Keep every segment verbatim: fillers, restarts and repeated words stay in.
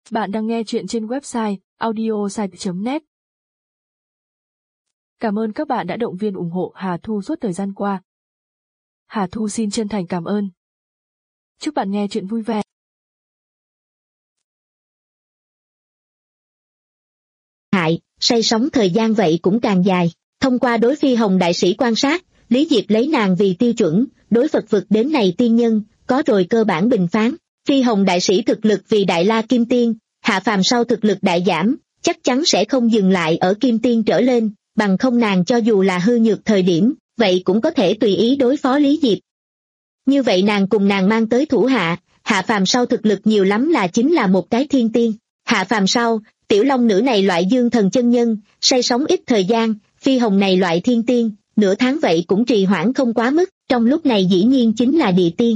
Bạn đang nghe chuyện trên website audiosite chấm net. Cảm ơn các bạn đã động viên ủng hộ Hà Thu suốt thời gian qua. Hà Thu xin chân thành cảm ơn. Chúc bạn nghe chuyện vui vẻ. Hại, say sóng thời gian vậy cũng càng dài. Thông qua đối Phi Hồng đại sĩ quan sát, Lý Diệp lấy nàng vì tiêu chuẩn, đối Phật vực đến này tiên nhân, có rồi cơ bản bình phán. Phi Hồng đại sĩ thực lực vì Đại La Kim Tiên, hạ phàm sau thực lực đại giảm, chắc chắn sẽ không dừng lại ở Kim Tiên trở lên, bằng không nàng cho dù là hư nhược thời điểm, vậy cũng có thể tùy ý đối phó Lý Diệp. Như vậy nàng cùng nàng mang tới thủ hạ, hạ phàm sau thực lực nhiều lắm là chính là một cái thiên tiên. Hạ phàm sau, tiểu long nữ này loại dương thần chân nhân, say sóng ít thời gian, Phi Hồng này loại thiên tiên, nửa tháng vậy cũng trì hoãn không quá mức, trong lúc này dĩ nhiên chính là địa tiên.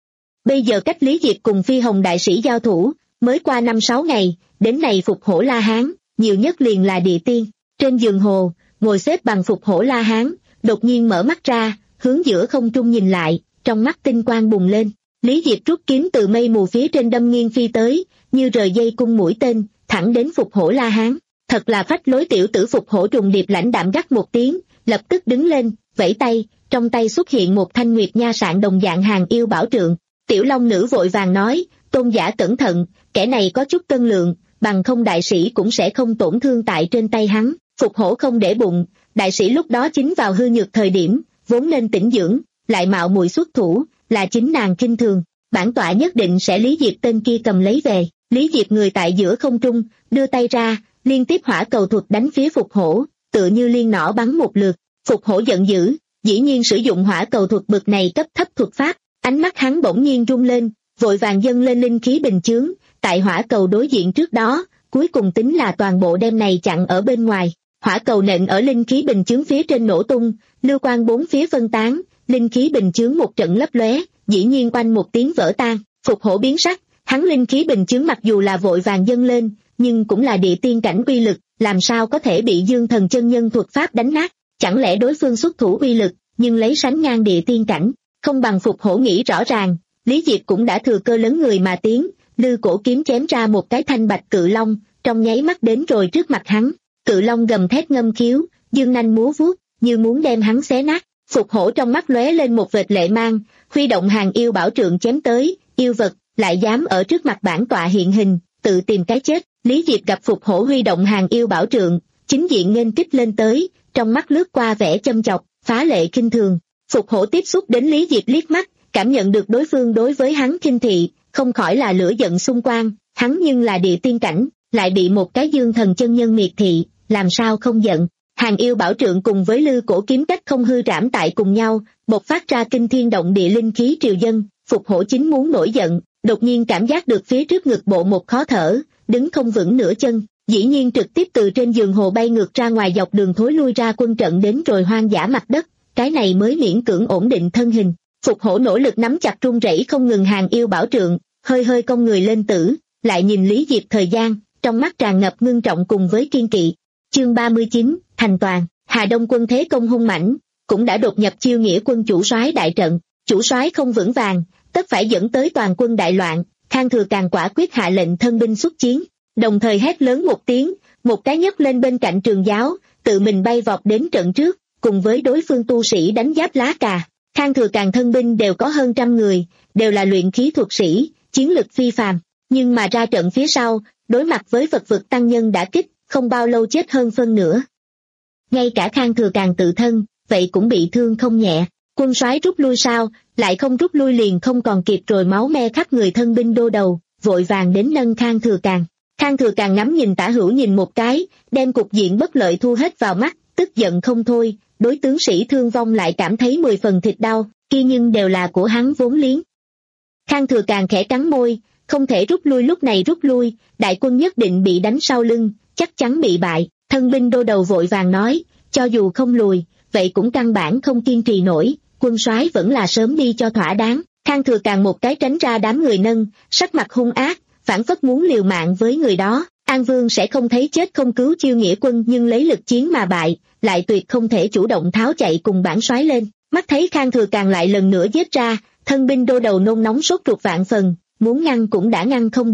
Bây giờ cách Lý Diệp cùng Phi Hồng đại sĩ giao thủ, mới qua năm sáu ngày, đến này Phục Hổ La Hán, nhiều nhất liền là địa tiên. Trên giường hồ, ngồi xếp bằng Phục Hổ La Hán, đột nhiên mở mắt ra, hướng giữa không trung nhìn lại, trong mắt tinh quang bùng lên. Lý Diệp rút kiếm từ mây mù phía trên đâm nghiêng phi tới, như rời dây cung mũi tên, thẳng đến Phục Hổ La Hán. Thật là phách lối tiểu tử. Phục Hổ trùng điệp lãnh đạm gắt một tiếng, lập tức đứng lên, vẫy tay, trong tay xuất hiện một thanh nguyệt nha sạn đồng dạng hàng yêu bảo trượng. Tiểu long nữ vội vàng nói, tôn giả cẩn thận, kẻ này có chút cân lượng, bằng không đại sĩ cũng sẽ không tổn thương tại trên tay hắn. Phục Hổ không để bụng, đại sĩ lúc đó chính vào hư nhược thời điểm, vốn nên tĩnh dưỡng, lại mạo muội xuất thủ, là chính nàng kinh thường, bản tọa nhất định sẽ Lý Diệp tên kia cầm lấy về. Lý Diệp người tại giữa không trung, đưa tay ra, liên tiếp hỏa cầu thuật đánh phía Phục Hổ, tựa như liên nỏ bắn một lượt. Phục Hổ giận dữ, dĩ nhiên sử dụng hỏa cầu thuật bực này cấp thấp thuật pháp, ánh mắt hắn bỗng nhiên rung lên, vội vàng dâng lên linh khí bình chướng, tại hỏa cầu đối diện trước đó, cuối cùng tính là toàn bộ đem này chặn ở bên ngoài. Hỏa cầu nện ở linh khí bình chướng phía trên nổ tung, lưu quang bốn phía phân tán, linh khí bình chướng một trận lấp lóe, dĩ nhiên oanh một tiếng vỡ tan. Phục Hổ biến sắc, hắn linh khí bình chướng mặc dù là vội vàng dâng lên, nhưng cũng là địa tiên cảnh uy lực, làm sao có thể bị dương thần chân nhân thuật pháp đánh nát? Chẳng lẽ đối phương xuất thủ uy lực, nhưng lấy sánh ngang địa tiên cảnh, không bằng? Phục Hổ nghĩ rõ ràng, Lý Diệp cũng đã thừa cơ lớn người mà tiến, lư cổ kiếm chém ra một cái thanh bạch cự long, trong nháy mắt đến rồi trước mặt hắn. Cự long gầm thét ngâm khiếu, dương nanh múa vuốt, như muốn đem hắn xé nát. Phục Hổ trong mắt lóe lên một vệt lệ mang, huy động hàng yêu bảo trượng chém tới. Yêu vật lại dám ở trước mặt bản tọa hiện hình, tự tìm cái chết. Lý Diệp gặp Phục Hổ huy động hàng yêu bảo trượng, chính diện nghênh kích lên tới, trong mắt lướt qua vẻ châm chọc, phá lệ kinh thường. Phục Hổ tiếp xúc đến Lý Diệp liếc mắt, cảm nhận được đối phương đối với hắn khinh thị, không khỏi là lửa giận xung quanh. Hắn nhưng là địa tiên cảnh, lại bị một cái dương thần chân nhân miệt thị, làm sao không giận? Hàng yêu bảo trượng cùng với lư cổ kiếm cách không hư trảm tại cùng nhau, bộc phát ra kinh thiên động địa linh khí triều dân. Phục Hổ chính muốn nổi giận, đột nhiên cảm giác được phía trước ngực bộ một khó thở, đứng không vững nửa chân, dĩ nhiên trực tiếp từ trên giường hồ bay ngược ra ngoài, dọc đường thối lui ra quân trận đến rồi hoang dã mặt đất, cái này mới miễn cưỡng ổn định thân hình. Phục Hổ nỗ lực nắm chặt run rẩy không ngừng hàng yêu bảo trượng, hơi hơi cong người lên tử, lại nhìn Lý Diệp thời gian, trong mắt tràn ngập ngưng trọng cùng với kiên kỵ. Chương ba mươi chín, thành toàn. Hà Đông quân thế công hung mãnh, cũng đã đột nhập chiêu nghĩa quân chủ soái đại trận, chủ soái không vững vàng, tất phải dẫn tới toàn quân đại loạn. Khang Thừa Càng quả quyết hạ lệnh thân binh xuất chiến, đồng thời hét lớn một tiếng, một cái nhấc lên bên cạnh trường giáo, tự mình bay vọt đến trận trước, cùng với đối phương tu sĩ đánh giáp lá cà. Khang Thừa Càng thân binh đều có hơn trăm người, đều là luyện khí thuật sĩ, chiến lực phi phàm, nhưng mà ra trận phía sau, đối mặt với Phật vực tăng nhân đã kích, không bao lâu chết hơn phân nửa. Ngay cả Khang Thừa Càng tự thân, vậy cũng bị thương không nhẹ. Quân soái rút lui sao, lại không rút lui liền không còn kịp rồi, máu me khắp người thân binh đô đầu, vội vàng đến nâng Khang Thừa Càng. Khang Thừa Càng ngắm nhìn tả hữu nhìn một cái, đem cục diện bất lợi thu hết vào mắt, tức giận không thôi, đối tướng sĩ thương vong lại cảm thấy mười phần thịt đau, kia nhưng đều là của hắn vốn liếng. Khang Thừa Càng khẽ cắn môi, không thể rút lui, lúc này rút lui, đại quân nhất định bị đánh sau lưng, chắc chắn bị bại. Thân binh đô đầu vội vàng nói, cho dù không lùi, vậy cũng căn bản không kiên trì nổi, quân soái vẫn là sớm đi cho thỏa đáng. Khang Thừa Càng một cái tránh ra đám người nâng, sắc mặt hung ác, phản phất muốn liều mạng với người đó. An Vương sẽ không thấy chết không cứu chiêu nghĩa quân, nhưng lấy lực chiến mà bại, lại tuyệt không thể chủ động tháo chạy cùng bản soái lên. Mắt thấy Khang Thừa Càng lại lần nữa giết ra, thân binh đô đầu nôn nóng sốt ruột vạn phần, muốn ngăn cũng đã ngăn không được.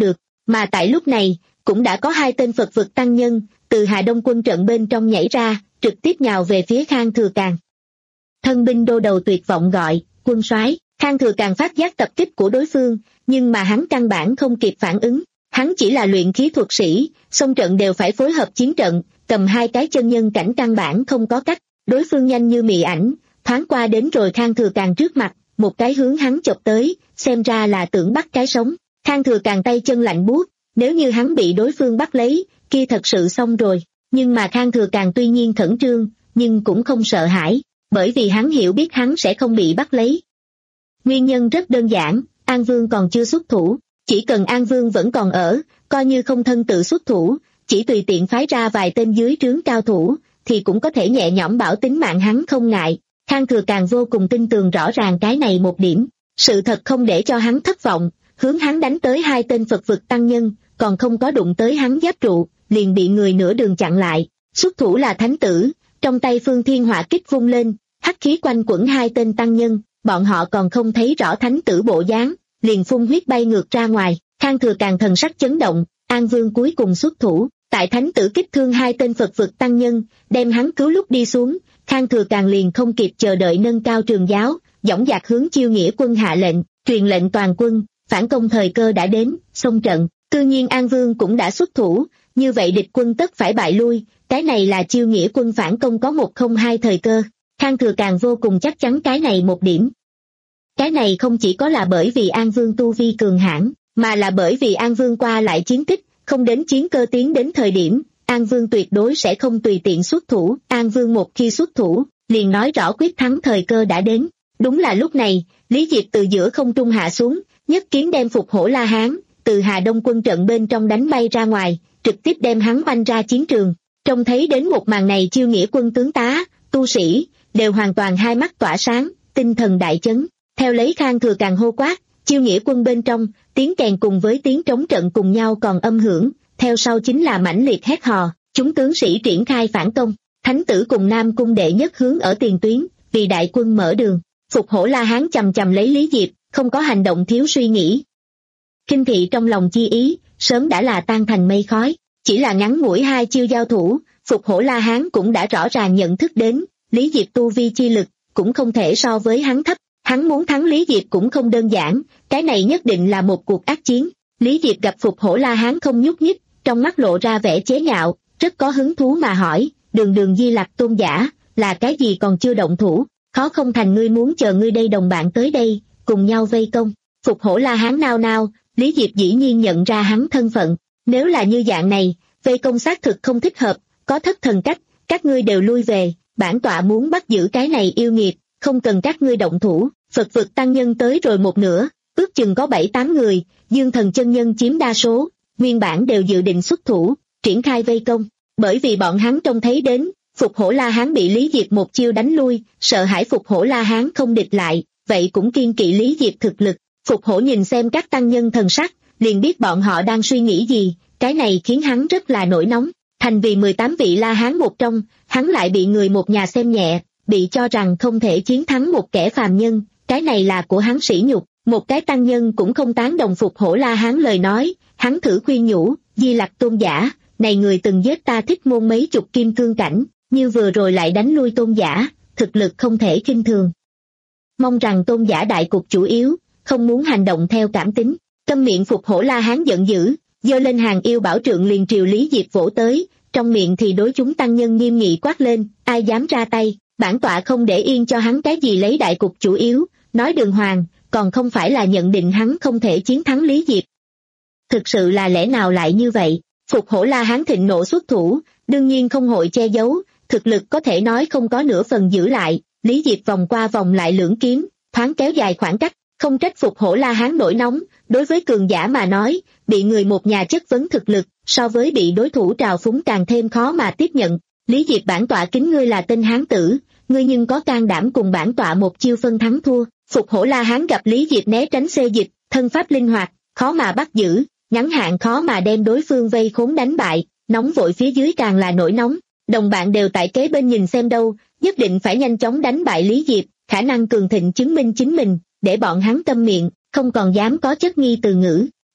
Mà tại lúc này, cũng đã có hai tên Phật vực tăng nhân, từ Hà Đông quân trận bên trong nhảy ra, trực tiếp nhào về phía Khang Thừa Càn. Thân binh đô đầu tuyệt vọng gọi, quân soái. Khang Thừa Càn phát giác tập kích của đối phương, nhưng mà hắn căn bản không kịp phản ứng. Hắn chỉ là luyện khí thuật sĩ, song trận đều phải phối hợp chiến trận, cầm hai cái chân nhân cảnh căn bản không có cách. Đối phương nhanh như mị ảnh, thoáng qua đến rồi Khang Thừa Càn trước mặt, một cái hướng hắn chộp tới, xem ra là tưởng bắt cái sống. Khang Thừa Càn tay chân lạnh buốt, nếu như hắn bị đối phương bắt lấy, kia thật sự xong rồi. Nhưng mà Khang Thừa Càn tuy nhiên khẩn trương, nhưng cũng không sợ hãi, bởi vì hắn hiểu biết hắn sẽ không bị bắt lấy. Nguyên nhân rất đơn giản, An Vương còn chưa xuất thủ, chỉ cần An Vương vẫn còn ở, coi như không thân tự xuất thủ, chỉ tùy tiện phái ra vài tên dưới trướng cao thủ, thì cũng có thể nhẹ nhõm bảo tính mạng hắn không ngại. Khang Thừa Càn vô cùng tin tường rõ ràng cái này một điểm, sự thật không để cho hắn thất vọng, hướng hắn đánh tới hai tên Phật vực tăng nhân, còn không có đụng tới hắn giáp trụ, liền bị người nửa đường chặn lại. Xuất thủ là thánh tử, trong tay Phương Thiên Hỏa kích vung lên, hắc khí quanh quẩn hai tên tăng nhân, bọn họ còn không thấy rõ thánh tử bộ dáng, liền phun huyết bay ngược ra ngoài. Khang Thừa Càn thần sắc chấn động, An Vương cuối cùng xuất thủ, tại thánh tử kích thương hai tên Phật vực tăng nhân, đem hắn cứu lúc đi xuống, Khang Thừa Càn liền không kịp chờ đợi nâng cao trường giáo, dõng dạc hướng Chiêu Nghĩa quân hạ lệnh, truyền lệnh toàn quân, phản công thời cơ đã đến, xông trận. Cư nhiên An Vương cũng đã xuất thủ, như vậy địch quân tất phải bại lui, cái này là Chiêu Nghĩa quân phản công có một không hai thời cơ. Khang Thừa Càn vô cùng chắc chắn cái này một điểm. Cái này không chỉ có là bởi vì An Vương tu vi cường hãn, mà là bởi vì An Vương qua lại chiến tích, không đến chiến cơ tiến đến thời điểm, An Vương tuyệt đối sẽ không tùy tiện xuất thủ. An Vương một khi xuất thủ, liền nói rõ quyết thắng thời cơ đã đến. Đúng là lúc này, Lý Diệp từ giữa không trung hạ xuống, nhất kiếm đem Phục Hổ La Hán từ Hà Đông quân trận bên trong đánh bay ra ngoài, trực tiếp đem hắn oanh ra chiến trường. Trông thấy đến một màn này, Chiêu Nghĩa quân tướng tá, tu sĩ, đều hoàn toàn hai mắt tỏa sáng, tinh thần đại chấn. Theo lấy Khang Thừa Càn hô quát, Chiêu Nghĩa quân bên trong, tiếng kèn cùng với tiếng trống trận cùng nhau còn âm hưởng, theo sau chính là mãnh liệt hét hò, chúng tướng sĩ triển khai phản công, thánh tử cùng Nam cung đệ nhất hướng ở tiền tuyến, vì đại quân mở đường. Phục Hổ La Hán chầm chầm lấy Lý Diệp, không có hành động thiếu suy nghĩ. Kinh thị trong lòng chi ý, sớm đã là tan thành mây khói, chỉ là ngắn ngủi hai chiêu giao thủ, Phục Hổ La Hán cũng đã rõ ràng nhận thức đến, Lý Diệp tu vi chi lực, cũng không thể so với hắn thấp, hắn muốn thắng Lý Diệp cũng không đơn giản, cái này nhất định là một cuộc ác chiến. Lý Diệp gặp Phục Hổ La Hán không nhúc nhích, trong mắt lộ ra vẻ chế nhạo, rất có hứng thú mà hỏi, đường đường Di Lặc tôn giả, là cái gì còn chưa động thủ, khó không thành ngươi muốn chờ ngươi đây đồng bạn tới đây, cùng nhau vây công. Phục Hổ La Hán nao nao, Lý Diệp dĩ nhiên nhận ra hắn thân phận, nếu là như dạng này, vây công xác thực không thích hợp, có thất thần cách, các ngươi đều lui về, bản tọa muốn bắt giữ cái này yêu nghiệt, không cần các ngươi động thủ. Phật vực tăng nhân tới rồi một nửa, ước chừng có bảy tám người, Dương Thần chân nhân chiếm đa số, nguyên bản đều dự định xuất thủ, triển khai vây công, bởi vì bọn hắn trông thấy đến, Phục Hổ La Hán bị Lý Diệp một chiêu đánh lui, sợ hãi Phục Hổ La Hán không địch lại, vậy cũng kiên kỵ Lý Diệp thực lực. Phục Hổ nhìn xem các tăng nhân thần sắc, liền biết bọn họ đang suy nghĩ gì, cái này khiến hắn rất là nổi nóng. Thành vì mười tám vị La Hán một trong, hắn lại bị người một nhà xem nhẹ, bị cho rằng không thể chiến thắng một kẻ phàm nhân, cái này là của hắn sỉ nhục. Một cái tăng nhân cũng không tán đồng Phục Hổ La Hán lời nói, hắn thử khuyên nhủ, Di Lặc tôn giả, này người từng giết ta Thích Môn mấy chục kim cương cảnh, như vừa rồi lại đánh lui tôn giả, thực lực không thể khinh thường. Mong rằng tôn giả đại cục chủ yếu, không muốn hành động theo cảm tính. Câm miệng. Phục Hổ La Hán giận dữ, giơ lên hàng yêu bảo trượng liền triều Lý Diệp vỗ tới, trong miệng thì đối chúng tăng nhân nghiêm nghị quát lên, ai dám ra tay, bản tọa không để yên cho hắn cái gì lấy đại cục chủ yếu, nói đường hoàng, còn không phải là nhận định hắn không thể chiến thắng Lý Diệp. Thực sự là lẽ nào lại như vậy? Phục Hổ La Hán thịnh nộ xuất thủ, đương nhiên không hội che giấu, thực lực có thể nói không có nửa phần giữ lại. Lý Diệp vòng qua vòng lại lưỡng kiếm, thoáng kéo dài khoảng cách, không trách Phục Hổ La Hán nổi nóng. Đối với cường giả mà nói, bị người một nhà chất vấn thực lực, so với bị đối thủ trào phúng càng thêm khó mà tiếp nhận. Lý Diệp, bản tọa kính ngươi là tên hán tử, ngươi nhưng có can đảm cùng bản tọa một chiêu phân thắng thua. Phục Hổ La Hán gặp Lý Diệp né tránh xê dịch, thân pháp linh hoạt, khó mà bắt giữ, ngắn hạn khó mà đem đối phương vây khốn đánh bại, nóng vội phía dưới càng là nổi nóng. Đồng bạn đều tại kế bên nhìn xem đâu, nhất định phải nhanh chóng đánh bại Lý Diệp, khả năng cường thịnh chứng minh chính mình, để bọn hắn câm miệng, không còn dám có chất nghi từ ngữ.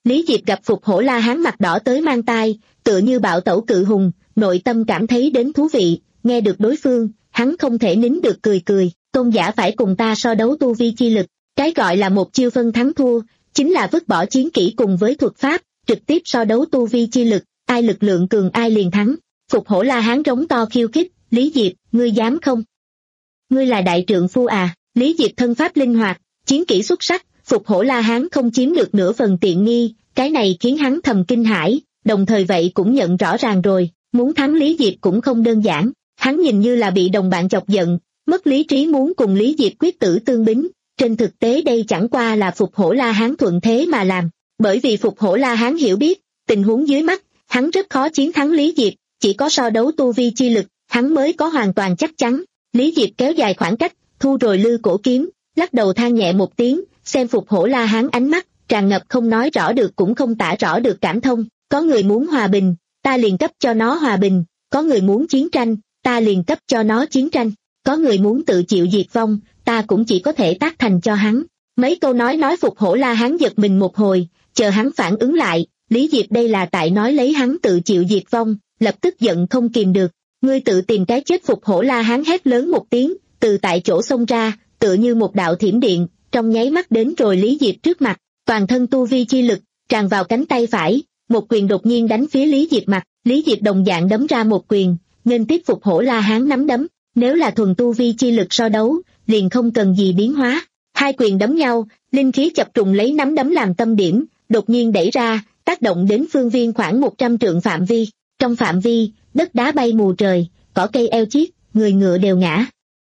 Lý Diệp gặp Phục Hổ La Hán mặt đỏ tới mang tai, tựa như bạo tẩu cự hùng, nội tâm cảm thấy đến thú vị, nghe được đối phương, hắn không thể nín được cười cười, tôn giả phải cùng ta so đấu tu vi chi lực, cái gọi là một chiêu phân thắng thua, chính là vứt bỏ chiến kỹ cùng với thuật pháp, trực tiếp so đấu tu vi chi lực, ai lực lượng cường ai liền thắng. Phục Hổ La Hán rống to khiêu khích, Lý Diệp, ngươi dám không? Ngươi là đại trượng phu à? Lý Diệp thân pháp linh hoạt, chiến kỹ xuất sắc, Phục Hổ La Hán không chiếm được nửa phần tiện nghi, cái này khiến hắn thầm kinh hãi, đồng thời vậy cũng nhận rõ ràng rồi, muốn thắng Lý Diệp cũng không đơn giản, hắn nhìn như là bị đồng bạn chọc giận, mất lý trí muốn cùng Lý Diệp quyết tử tương bính, trên thực tế đây chẳng qua là Phục Hổ La Hán thuận thế mà làm, bởi vì Phục Hổ La Hán hiểu biết, tình huống dưới mắt, hắn rất khó chiến thắng Lý Diệp, chỉ có so đấu tu vi chi lực, hắn mới có hoàn toàn chắc chắn. Lý Diệp kéo dài khoảng cách, thu rồi lư cổ kiếm, lắc đầu than nhẹ một tiếng, xem Phục Hổ La Hán ánh mắt, tràn ngập không nói rõ được cũng không tả rõ được cảm thông, có người muốn hòa bình, ta liền cấp cho nó hòa bình, có người muốn chiến tranh, ta liền cấp cho nó chiến tranh, có người muốn tự chịu diệt vong, ta cũng chỉ có thể tác thành cho hắn. Mấy câu nói nói Phục Hổ La Hán giật mình một hồi, chờ hắn phản ứng lại, Lý Diệp đây là tại nói lấy hắn tự chịu diệt vong, lập tức giận không kìm được, ngươi tự tìm cái chết. Phục Hổ La Hán hét lớn một tiếng, từ tại chỗ xông ra, tựa như một đạo thiểm điện, trong nháy mắt đến rồi Lý Diệp trước mặt, toàn thân tu vi chi lực, tràn vào cánh tay phải, một quyền đột nhiên đánh phía Lý Diệp mặt, Lý Diệp đồng dạng đấm ra một quyền, nên tiếp Phục Hổ La Hán nắm đấm, nếu là thuần tu vi chi lực so đấu, liền không cần gì biến hóa, hai quyền đấm nhau, linh khí chập trùng lấy nắm đấm làm tâm điểm, đột nhiên đẩy ra, tác động đến phương viên khoảng một trăm trượng phạm vi, trong phạm vi, đất đá bay mù trời, cỏ cây eo chiết, người ngựa đều ngã.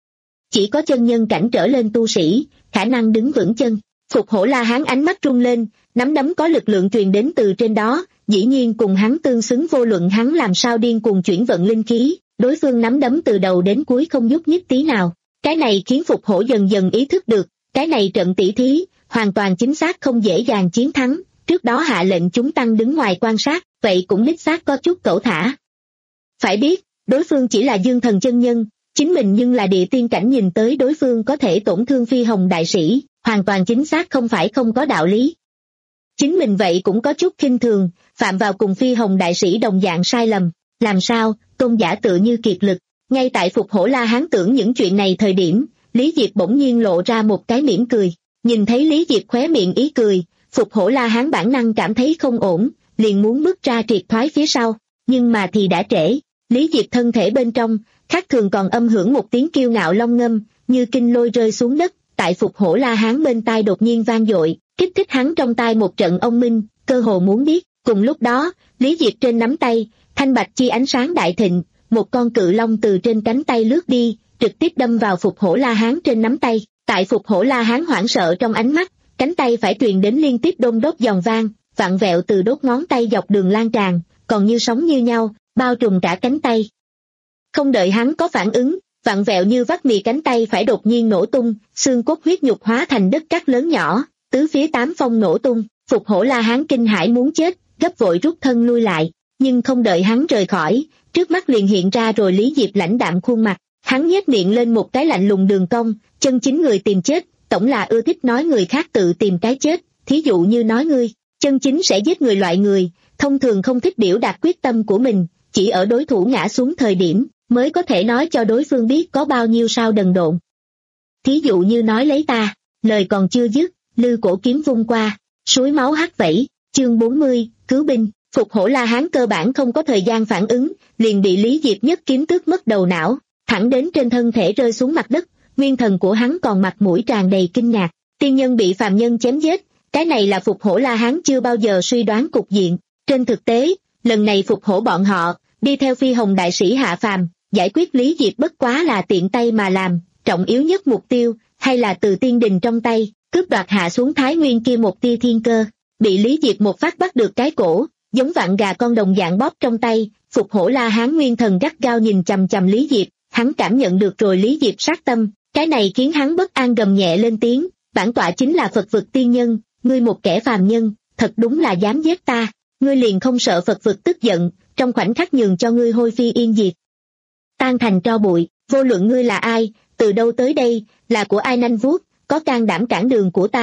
Chỉ có chân nhân cảnh trở lên tu sĩ, khả năng đứng vững chân. Phục Hổ La Hán ánh mắt rung lên, nắm đấm có lực lượng truyền đến từ trên đó, dĩ nhiên cùng hắn tương xứng, vô luận hắn làm sao điên cuồng chuyển vận linh khí, đối phương nắm đấm từ đầu đến cuối không nhúc nhích tí nào. Cái này khiến Phục Hổ dần dần ý thức được, cái này trận tỷ thí, hoàn toàn chính xác không dễ dàng chiến thắng, trước đó hạ lệnh chúng tăng đứng ngoài quan sát, vậy cũng đích xác có chút cẩu thả. Phải biết, đối phương chỉ là dương thần chân nhân, chính mình nhưng là địa tiên cảnh, nhìn tới đối phương có thể tổn thương Phi Hồng đại sĩ, hoàn toàn chính xác không phải không có đạo lý. Chính mình vậy cũng có chút khinh thường, phạm vào cùng Phi Hồng đại sĩ đồng dạng sai lầm, làm sao, tôn giả tự như kiệt lực. Ngay tại Phục Hổ La Hán tưởng những chuyện này thời điểm, Lý Diệp bỗng nhiên lộ ra một cái mỉm cười, nhìn thấy Lý Diệp khóe miệng ý cười, Phục Hổ La Hán bản năng cảm thấy không ổn, liền muốn bước ra triệt thoái phía sau, nhưng mà thì đã trễ. Lý Diệp thân thể bên trong, khác thường còn âm hưởng một tiếng kiêu ngạo long ngâm, như kinh lôi rơi xuống đất, tại Phục Hổ La Hán bên tai đột nhiên vang dội, kích thích hắn trong tai một trận ông minh, cơ hồ muốn biết. Cùng lúc đó, Lý Diệp trên nắm tay, thanh bạch chi ánh sáng đại thịnh, một con cự long từ trên cánh tay lướt đi, trực tiếp đâm vào Phục Hổ La Hán trên nắm tay. Tại Phục Hổ La Hán hoảng sợ trong ánh mắt, cánh tay phải truyền đến liên tiếp đôn đốt giòn vang, vặn vẹo từ đốt ngón tay dọc đường lan tràn, còn như sóng như nhau, bao trùm cả cánh tay. Không đợi hắn có phản ứng, vặn vẹo như vắt mì cánh tay phải đột nhiên nổ tung, xương cốt huyết nhục hóa thành đất cát lớn nhỏ, tứ phía tám phong nổ tung. Phục Hổ La Hán kinh hãi muốn chết, gấp vội rút thân lui lại, nhưng không đợi hắn rời khỏi, trước mắt liền hiện ra rồi Lý Diệp lãnh đạm khuôn mặt, hắn nhếch miệng lên một cái lạnh lùng đường cong, chân chính người tìm chết, tổng là ưa thích nói người khác tự tìm cái chết, thí dụ như nói ngươi, chân chính sẽ giết người loại người, thông thường không thích biểu đạt quyết tâm của mình, chỉ ở đối thủ ngã xuống thời điểm, mới có thể nói cho đối phương biết có bao nhiêu sao đần độn. Thí dụ như nói lấy ta, lời còn chưa dứt, lư cổ kiếm vung qua, suối máu hắt vẩy, chương bốn mươi, cứu binh. Phục Hổ La Hán cơ bản không có thời gian phản ứng, liền bị Lý Diệp nhất kiếm tước mất đầu não, thẳng đến trên thân thể rơi xuống mặt đất, nguyên thần của hắn còn mặt mũi tràn đầy kinh ngạc, tiên nhân bị phàm nhân chém giết, cái này là Phục Hổ La Hán chưa bao giờ suy đoán cục diện. Trên thực tế, lần này Phục Hổ bọn họ, đi theo Phi Hồng đại sĩ hạ phàm, giải quyết Lý Diệp bất quá là tiện tay mà làm, trọng yếu nhất mục tiêu, hay là từ tiên đình trong tay, cướp đoạt hạ xuống Thái Nguyên kia một tia thiên cơ, bị Lý Diệp một phát bắt được cái cổ, giống vạn gà con đồng dạng bóp trong tay. Phục Hổ La Hán nguyên thần gắt gao nhìn chằm chằm Lý Diệp, hắn cảm nhận được rồi Lý Diệp sát tâm, cái này khiến hắn bất an gầm nhẹ lên tiếng, bản tọa chính là Phật vực tiên nhân, ngươi một kẻ phàm nhân, thật đúng là dám giết ta, ngươi liền không sợ Phật vực tức giận, trong khoảnh khắc nhường cho ngươi hôi phi yên diệt, tan thành tro bụi. Vô luận ngươi là ai, từ đâu tới đây, là của ai nanh vuốt, có can đảm cản đường của ta,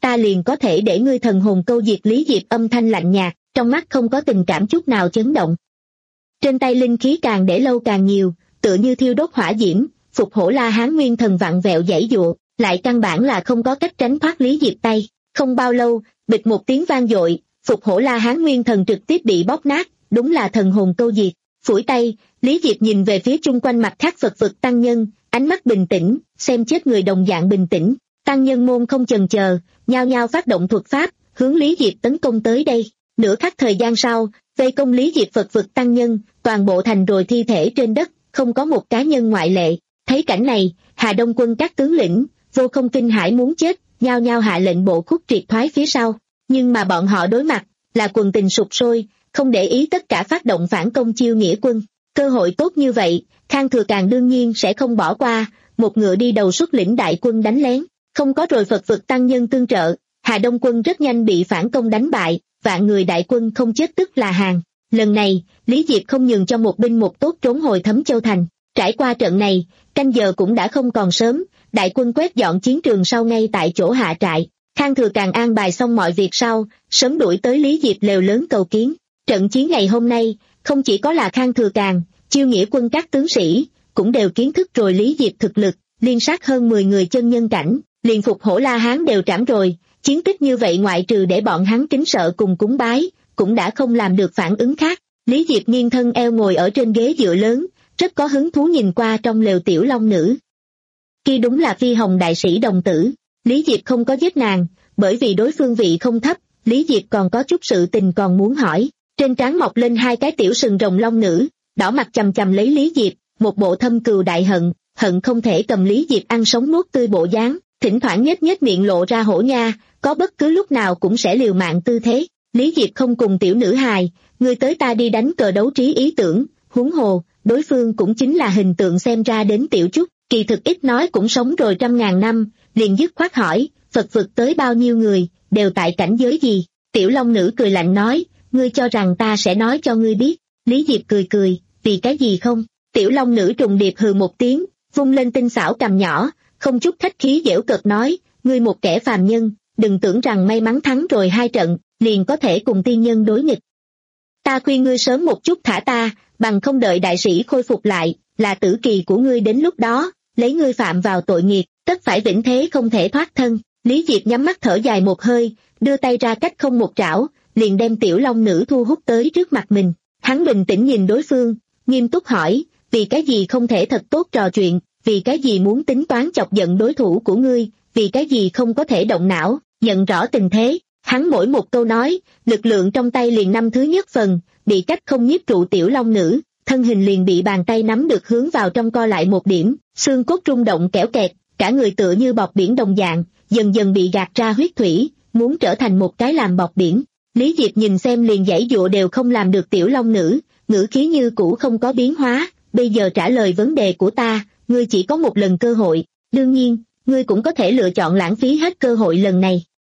ta liền có thể để ngươi thần hồn câu diệt. Lý Diệp âm thanh lạnh nhạt, trong mắt không có tình cảm chút nào chấn động. Trên tay linh khí càng để lâu càng nhiều, tựa như thiêu đốt hỏa diễm. Phục Hổ La Hán nguyên thần vặn vẹo giãy giụa, lại căn bản là không có cách tránh thoát Lý Diệp tay. Không bao lâu, bịch một tiếng vang dội, Phục Hổ La Hán nguyên thần trực tiếp bị bóp nát, đúng là thần hồn câu diệt. Phủi tay, Lý Diệp nhìn về phía chung quanh mặt khác Phật vực tăng nhân, ánh mắt bình tĩnh, xem chết người đồng dạng bình tĩnh. Tăng nhân môn không chần chờ, nhao nhao phát động thuật pháp, hướng Lý Diệp tấn công tới đây. Nửa khắc thời gian sau, vây công Lý Diệp Phật vực tăng nhân, toàn bộ thành rồi thi thể trên đất, không có một cá nhân ngoại lệ. Thấy cảnh này, Hà Đông quân các tướng lĩnh, vô không kinh hãi muốn chết, nhao nhao hạ lệnh bộ khúc triệt thoái phía sau. Nhưng mà bọn họ đối mặt, là quần tình sụp sôi, không để ý tất cả phát động phản công chiêu nghĩa quân. Cơ hội tốt như vậy, Khang Thừa Càng đương nhiên sẽ không bỏ qua, một ngựa đi đầu xuất lĩnh đại quân đánh lén. Không có rồi Phật vực tăng nhân tương trợ, Hà Đông quân rất nhanh bị phản công đánh bại, vạn người đại quân không chết tức là hàng. Lần này, Lý Diệp không nhường cho một binh một tốt trốn hồi Thấm Châu Thành. Trải qua trận này, canh giờ cũng đã không còn sớm, đại quân quét dọn chiến trường sau ngay tại chỗ hạ trại. Khang Thừa Càng an bài xong mọi việc sau, sớm đuổi tới Lý Diệp lều lớn cầu kiến. Trận chiến ngày hôm nay, không chỉ có là Khang Thừa Càng, chiêu nghĩa quân các tướng sĩ, cũng đều kiến thức rồi Lý Diệp thực lực, liên sát hơn mười người chân nhân cảnh, liền Phục Hổ La Hán đều trảm rồi. Chiến tích như vậy ngoại trừ để bọn hắn kính sợ cùng cúng bái, cũng đã không làm được phản ứng khác. Lý Diệp nghiêng thân eo ngồi ở trên ghế dựa lớn, rất có hứng thú nhìn qua trong lều tiểu long nữ. Kia đúng là Phi Hồng đại sĩ đồng tử. Lý Diệp không có giết nàng, bởi vì đối phương vị không thấp, Lý Diệp còn có chút sự tình còn muốn hỏi. Trên trán mọc lên hai cái tiểu sừng rồng long nữ, đỏ mặt chằm chằm lấy Lý Diệp, một bộ thâm cừu đại hận, hận không thể cầm Lý Diệp ăn sống nuốt tươi bộ dáng, thỉnh thoảng nhếch nhếch miệng lộ ra hổ nha, có bất cứ lúc nào cũng sẽ liều mạng tư thế. Lý Diệp không cùng tiểu nữ hài, người tới ta đi đánh cờ đấu trí ý tưởng, huống hồ, đối phương cũng chính là hình tượng xem ra đến tiểu chút, kỳ thực ít nói cũng sống rồi trăm ngàn năm, liền dứt khoát hỏi, Phật vực tới bao nhiêu người, đều tại cảnh giới gì? Tiểu long nữ cười lạnh nói, ngươi cho rằng ta sẽ nói cho ngươi biết. Lý Diệp cười cười, vì cái gì không? Tiểu long nữ trùng điệp hừ một tiếng, vung lên tinh xảo cằm nhỏ, không chút khách khí giễu cợt nói, ngươi một kẻ phàm nhân, đừng tưởng rằng may mắn thắng rồi hai trận, liền có thể cùng tiên nhân đối nghịch. Ta khuyên ngươi sớm một chút thả ta, bằng không đợi đại sĩ khôi phục lại, là tử kỳ của ngươi đến lúc đó, lấy ngươi phạm vào tội nghiệp, tất phải vĩnh thế không thể thoát thân. Lý Diệp nhắm mắt thở dài một hơi, đưa tay ra cách không một trảo, liền đem tiểu long nữ thu hút tới trước mặt mình. Hắn bình tĩnh nhìn đối phương, nghiêm túc hỏi, vì cái gì không thể thật tốt trò chuyện, vì cái gì muốn tính toán chọc giận đối thủ của ngươi, vì cái gì không có thể động não, nhận rõ tình thế. Hắn mỗi một câu nói, lực lượng trong tay liền năm thứ nhất phần, bị cách không nhiếp trụ tiểu long nữ, thân hình liền bị bàn tay nắm được hướng vào trong co lại một điểm, xương cốt rung động kẽo kẹt, cả người tựa như bọt biển đồng dạng, dần dần bị gạt ra huyết thủy, muốn trở thành một cái làm bọt biển. Lý Diệp nhìn xem liền giãy dụa đều không làm được tiểu long nữ, ngữ khí như cũ không có biến hóa, bây giờ trả lời vấn đề của ta, ngươi chỉ có một lần cơ hội, đương nhiên, ngươi cũng có thể lựa chọn lãng phí hết cơ hội lần này.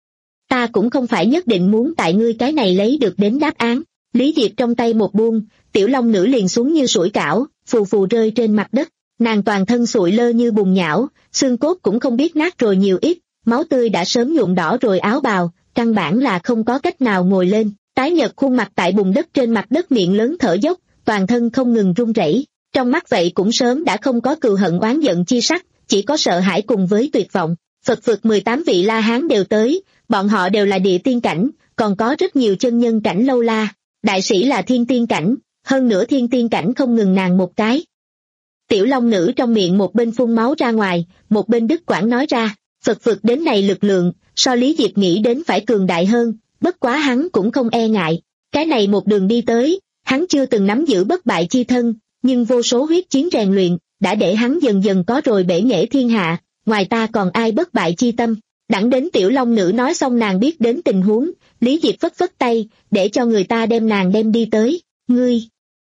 Ta cũng không phải nhất định muốn tại ngươi cái này lấy được đến đáp án. Lý Diệp trong tay một buông, tiểu long nữ liền xuống như sủi cảo, phù phù rơi trên mặt đất, nàng toàn thân sụi lơ như bùn nhão, xương cốt cũng không biết nát rồi nhiều ít, máu tươi đã sớm nhuộm đỏ rồi áo bào, căn bản là không có cách nào ngồi lên, tái nhợt khuôn mặt tại bùn đất trên mặt đất miệng lớn thở dốc, toàn thân không ngừng run rẩy, trong mắt vậy cũng sớm đã không có cừu hận oán giận chi sắc, chỉ có sợ hãi cùng với tuyệt vọng. Phật vực mười tám vị La Hán đều tới, bọn họ đều là địa tiên cảnh, còn có rất nhiều chân nhân cảnh lâu la, đại sĩ là thiên tiên cảnh, hơn nữa thiên tiên cảnh không ngừng nàng một cái. Tiểu long nữ trong miệng một bên phun máu ra ngoài, một bên đứt quãng nói ra, Phật vực đến này lực lượng, so Lý Diệp nghĩ đến phải cường đại hơn, bất quá hắn cũng không e ngại, cái này một đường đi tới, hắn chưa từng nắm giữ bất bại chi thân, nhưng vô số huyết chiến rèn luyện, đã để hắn dần dần có rồi bể nghệ thiên hạ, ngoài ta còn ai bất bại chi tâm. Đẳng đến tiểu long nữ nói xong nàng biết đến tình huống, Lý Diệp phất phất tay, để cho người ta đem nàng đem đi tới, ngươi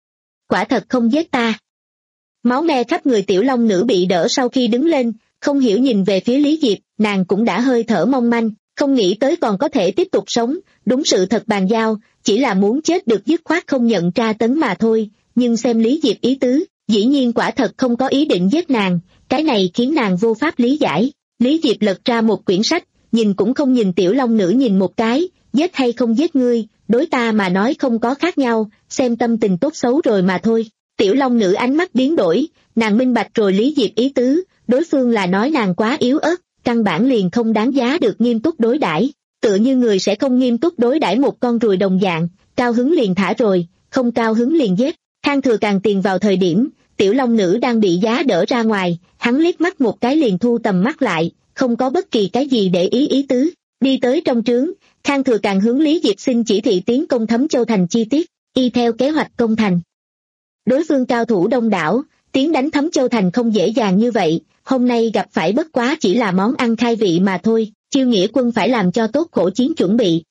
quả thật không giết ta. Máu me khắp người tiểu long nữ bị đỡ sau khi đứng lên, không hiểu nhìn về phía Lý Diệp, nàng cũng đã hơi thở mong manh, không nghĩ tới còn có thể tiếp tục sống, đúng sự thật bàn giao, chỉ là muốn chết được dứt khoát không nhận tra tấn mà thôi, nhưng xem Lý Diệp ý tứ, dĩ nhiên quả thật không có ý định giết nàng, cái này khiến nàng vô pháp lý giải. Lý Diệp lật ra một quyển sách, nhìn cũng không nhìn tiểu long nữ nhìn một cái, giết hay không giết ngươi, đối ta mà nói không có khác nhau, xem tâm tình tốt xấu rồi mà thôi. Tiểu long nữ ánh mắt biến đổi, nàng minh bạch rồi Lý Diệp ý tứ, đối phương là nói nàng quá yếu ớt, căn bản liền không đáng giá được nghiêm túc đối đãi, tựa như người sẽ không nghiêm túc đối đãi một con ruồi đồng dạng, cao hứng liền thả rồi, không cao hứng liền giết. Khang Thừa càng tiền vào thời điểm, tiểu long nữ đang bị giá đỡ ra ngoài, hắn liếc mắt một cái liền thu tầm mắt lại, không có bất kỳ cái gì để ý ý tứ, đi tới trong trướng. Khang Thừa càng hướng Lý Diệp xin chỉ thị tiến công Thấm Châu Thành chi tiết, y theo kế hoạch công thành. Đối phương cao thủ đông đảo, tiến đánh Thấm Châu Thành không dễ dàng như vậy, hôm nay gặp phải bất quá chỉ là món ăn khai vị mà thôi, Chiêu Nghĩa quân phải làm cho tốt khổ chiến chuẩn bị.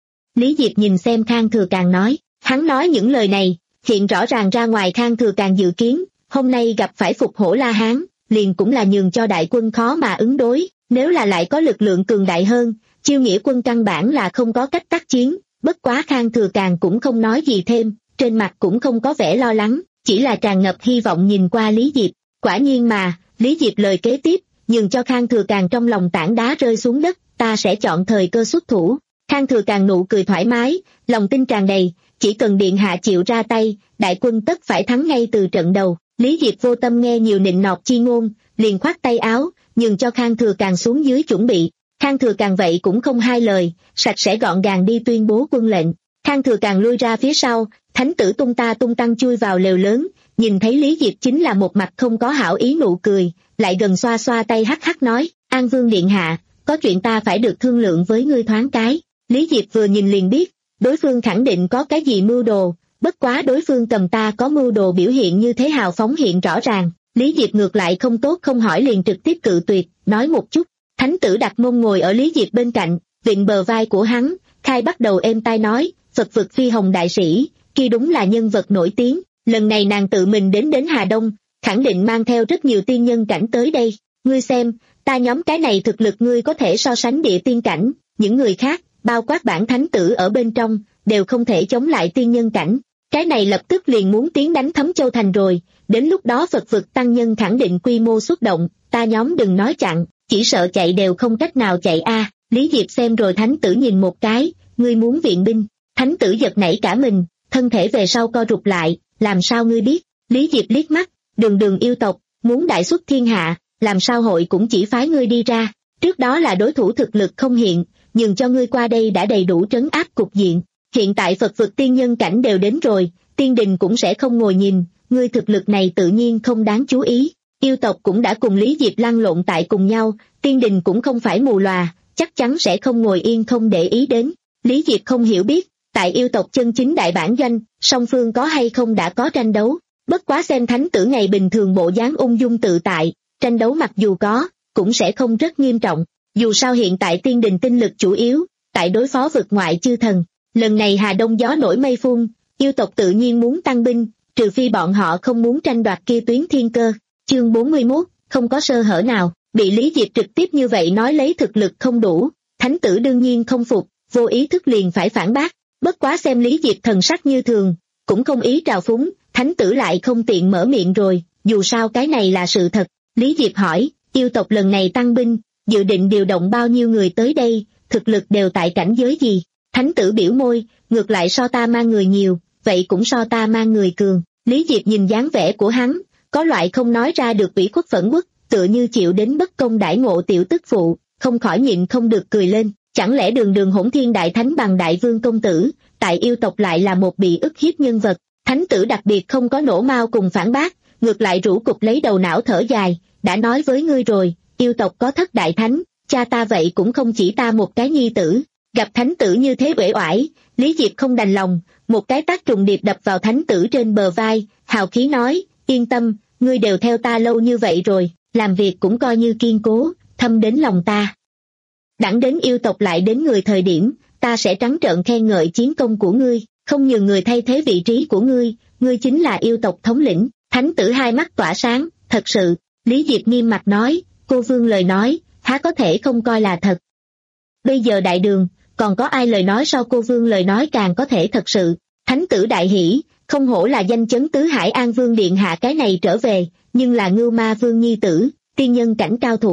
Lý Diệp nhìn xem Khang Thừa càng nói, hắn nói những lời này, hiện rõ ràng ra ngoài Khang Thừa càng dự kiến, hôm nay gặp phải Phục Hổ La Hán, liền cũng là nhường cho đại quân khó mà ứng đối, nếu là lại có lực lượng cường đại hơn, Chiêu Nghĩa quân căn bản là không có cách tác chiến, bất quá Khang Thừa càng cũng không nói gì thêm, trên mặt cũng không có vẻ lo lắng, chỉ là tràn ngập hy vọng nhìn qua Lý Diệp. Quả nhiên mà, Lý Diệp lời kế tiếp, nhường cho Khang Thừa càng trong lòng tảng đá rơi xuống đất, ta sẽ chọn thời cơ xuất thủ. Khang Thừa càng nụ cười thoải mái, lòng tin tràn đầy, chỉ cần điện hạ chịu ra tay, đại quân tất phải thắng ngay từ trận đầu. Lý Diệp vô tâm nghe nhiều nịnh nọt chi ngôn, liền khoát tay áo, nhường cho Khang Thừa càng xuống dưới chuẩn bị. Khang Thừa càng vậy cũng không hai lời, sạch sẽ gọn gàng đi tuyên bố quân lệnh. Khang Thừa càng lui ra phía sau, thánh tử tung ta tung tăng chui vào lều lớn, nhìn thấy Lý Diệp chính là một mặt không có hảo ý nụ cười, lại gần xoa xoa tay hắc hắc nói, An Vương điện hạ, có chuyện ta phải được thương lượng với ngươi thoáng cái. Lý Diệp vừa nhìn liền biết, đối phương khẳng định có cái gì mưu đồ, bất quá đối phương cầm ta có mưu đồ biểu hiện như thế hào phóng hiện rõ ràng. Lý Diệp ngược lại không tốt không hỏi liền trực tiếp cự tuyệt, nói một chút. Thánh tử đặt mông ngồi ở Lý Diệp bên cạnh, vịn bờ vai của hắn, khai bắt đầu êm tai nói, Phật vực phi hồng đại sĩ, kia đúng là nhân vật nổi tiếng, lần này nàng tự mình đến đến Hà Đông, khẳng định mang theo rất nhiều tiên nhân cảnh tới đây, ngươi xem, ta nhóm cái này thực lực ngươi có thể so sánh địa tiên cảnh, những người khác, bao quát bản thánh tử ở bên trong, đều không thể chống lại tiên nhân cảnh, cái này lập tức liền muốn tiến đánh Thấm Châu Thành rồi, đến lúc đó Phật vực tăng nhân khẳng định quy mô xuất động, ta nhóm đừng nói chặn, chỉ sợ chạy đều không cách nào chạy a. Lý Diệp xem rồi thánh tử nhìn một cái, ngươi muốn viện binh, thánh tử giật nảy cả mình, thân thể về sau co rụt lại, làm sao ngươi biết? Lý Diệp liếc mắt, đường đường yêu tộc, muốn đại xuất thiên hạ, làm sao hội cũng chỉ phái ngươi đi ra, trước đó là đối thủ thực lực không hiện, nhưng cho ngươi qua đây đã đầy đủ trấn áp cục diện, hiện tại Phật vực tiên nhân cảnh đều đến rồi, tiên đình cũng sẽ không ngồi nhìn, ngươi thực lực này tự nhiên không đáng chú ý. Yêu tộc cũng đã cùng Lý Diệp lăn lộn tại cùng nhau, tiên đình cũng không phải mù lòa, chắc chắn sẽ không ngồi yên không để ý đến. Lý Diệp không hiểu biết, tại yêu tộc chân chính đại bản doanh, song phương có hay không đã có tranh đấu, bất quá xem thánh tử ngày bình thường bộ dáng ung dung tự tại, tranh đấu mặc dù có, cũng sẽ không rất nghiêm trọng, dù sao hiện tại tiên đình tinh lực chủ yếu, tại đối phó vực ngoại chư thần, lần này Hà Đông gió nổi mây phun, yêu tộc tự nhiên muốn tăng binh, trừ phi bọn họ không muốn tranh đoạt kia tuyến thiên cơ. Chương bốn mươi mốt, không có sơ hở nào, bị Lý Diệp trực tiếp như vậy nói lấy thực lực không đủ, thánh tử đương nhiên không phục, vô ý thức liền phải phản bác, bất quá xem Lý Diệp thần sắc như thường, cũng không ý trào phúng, thánh tử lại không tiện mở miệng rồi, dù sao cái này là sự thật. Lý Diệp hỏi, yêu tộc lần này tăng binh, dự định điều động bao nhiêu người tới đây, thực lực đều tại cảnh giới gì? Thánh tử biểu môi, ngược lại so ta mang người nhiều, vậy cũng so ta mang người cường. Lý Diệp nhìn dáng vẻ của hắn, có loại không nói ra được ủy khuất phẫn uất, tựa như chịu đến bất công đãi ngộ tiểu tức phụ, không khỏi nhịn không được cười lên, chẳng lẽ đường đường hỗn thiên đại thánh bằng đại vương công tử, tại yêu tộc lại là một bị ức hiếp nhân vật. Thánh tử đặc biệt không có nổ mao cùng phản bác, ngược lại rũ cục lấy đầu não thở dài, đã nói với ngươi rồi, yêu tộc có thất đại thánh, cha ta vậy cũng không chỉ ta một cái nhi tử. Gặp thánh tử như thế uể oải, Lý Diệp không đành lòng, một cái tác trùng điệp đập vào thánh tử trên bờ vai, hào khí nói, yên tâm, ngươi đều theo ta lâu như vậy rồi, làm việc cũng coi như kiên cố, thâm đến lòng ta. Đẳng đến yêu tộc lại đến người thời điểm, ta sẽ trắng trợn khen ngợi chiến công của ngươi, không nhường người thay thế vị trí của ngươi, ngươi chính là yêu tộc thống lĩnh. Thánh tử hai mắt tỏa sáng, thật sự, Lý Diệp nghiêm mặt nói, cô vương lời nói, há có thể không coi là thật. Bây giờ đại đường, còn có ai lời nói sau cô vương lời nói càng có thể thật sự. Thánh tử đại hỷ, không hổ là danh chấn tứ hải an vương điện hạ cái này trở về, nhưng là ngưu ma vương nhi tử, tiên nhân cảnh cao thủ.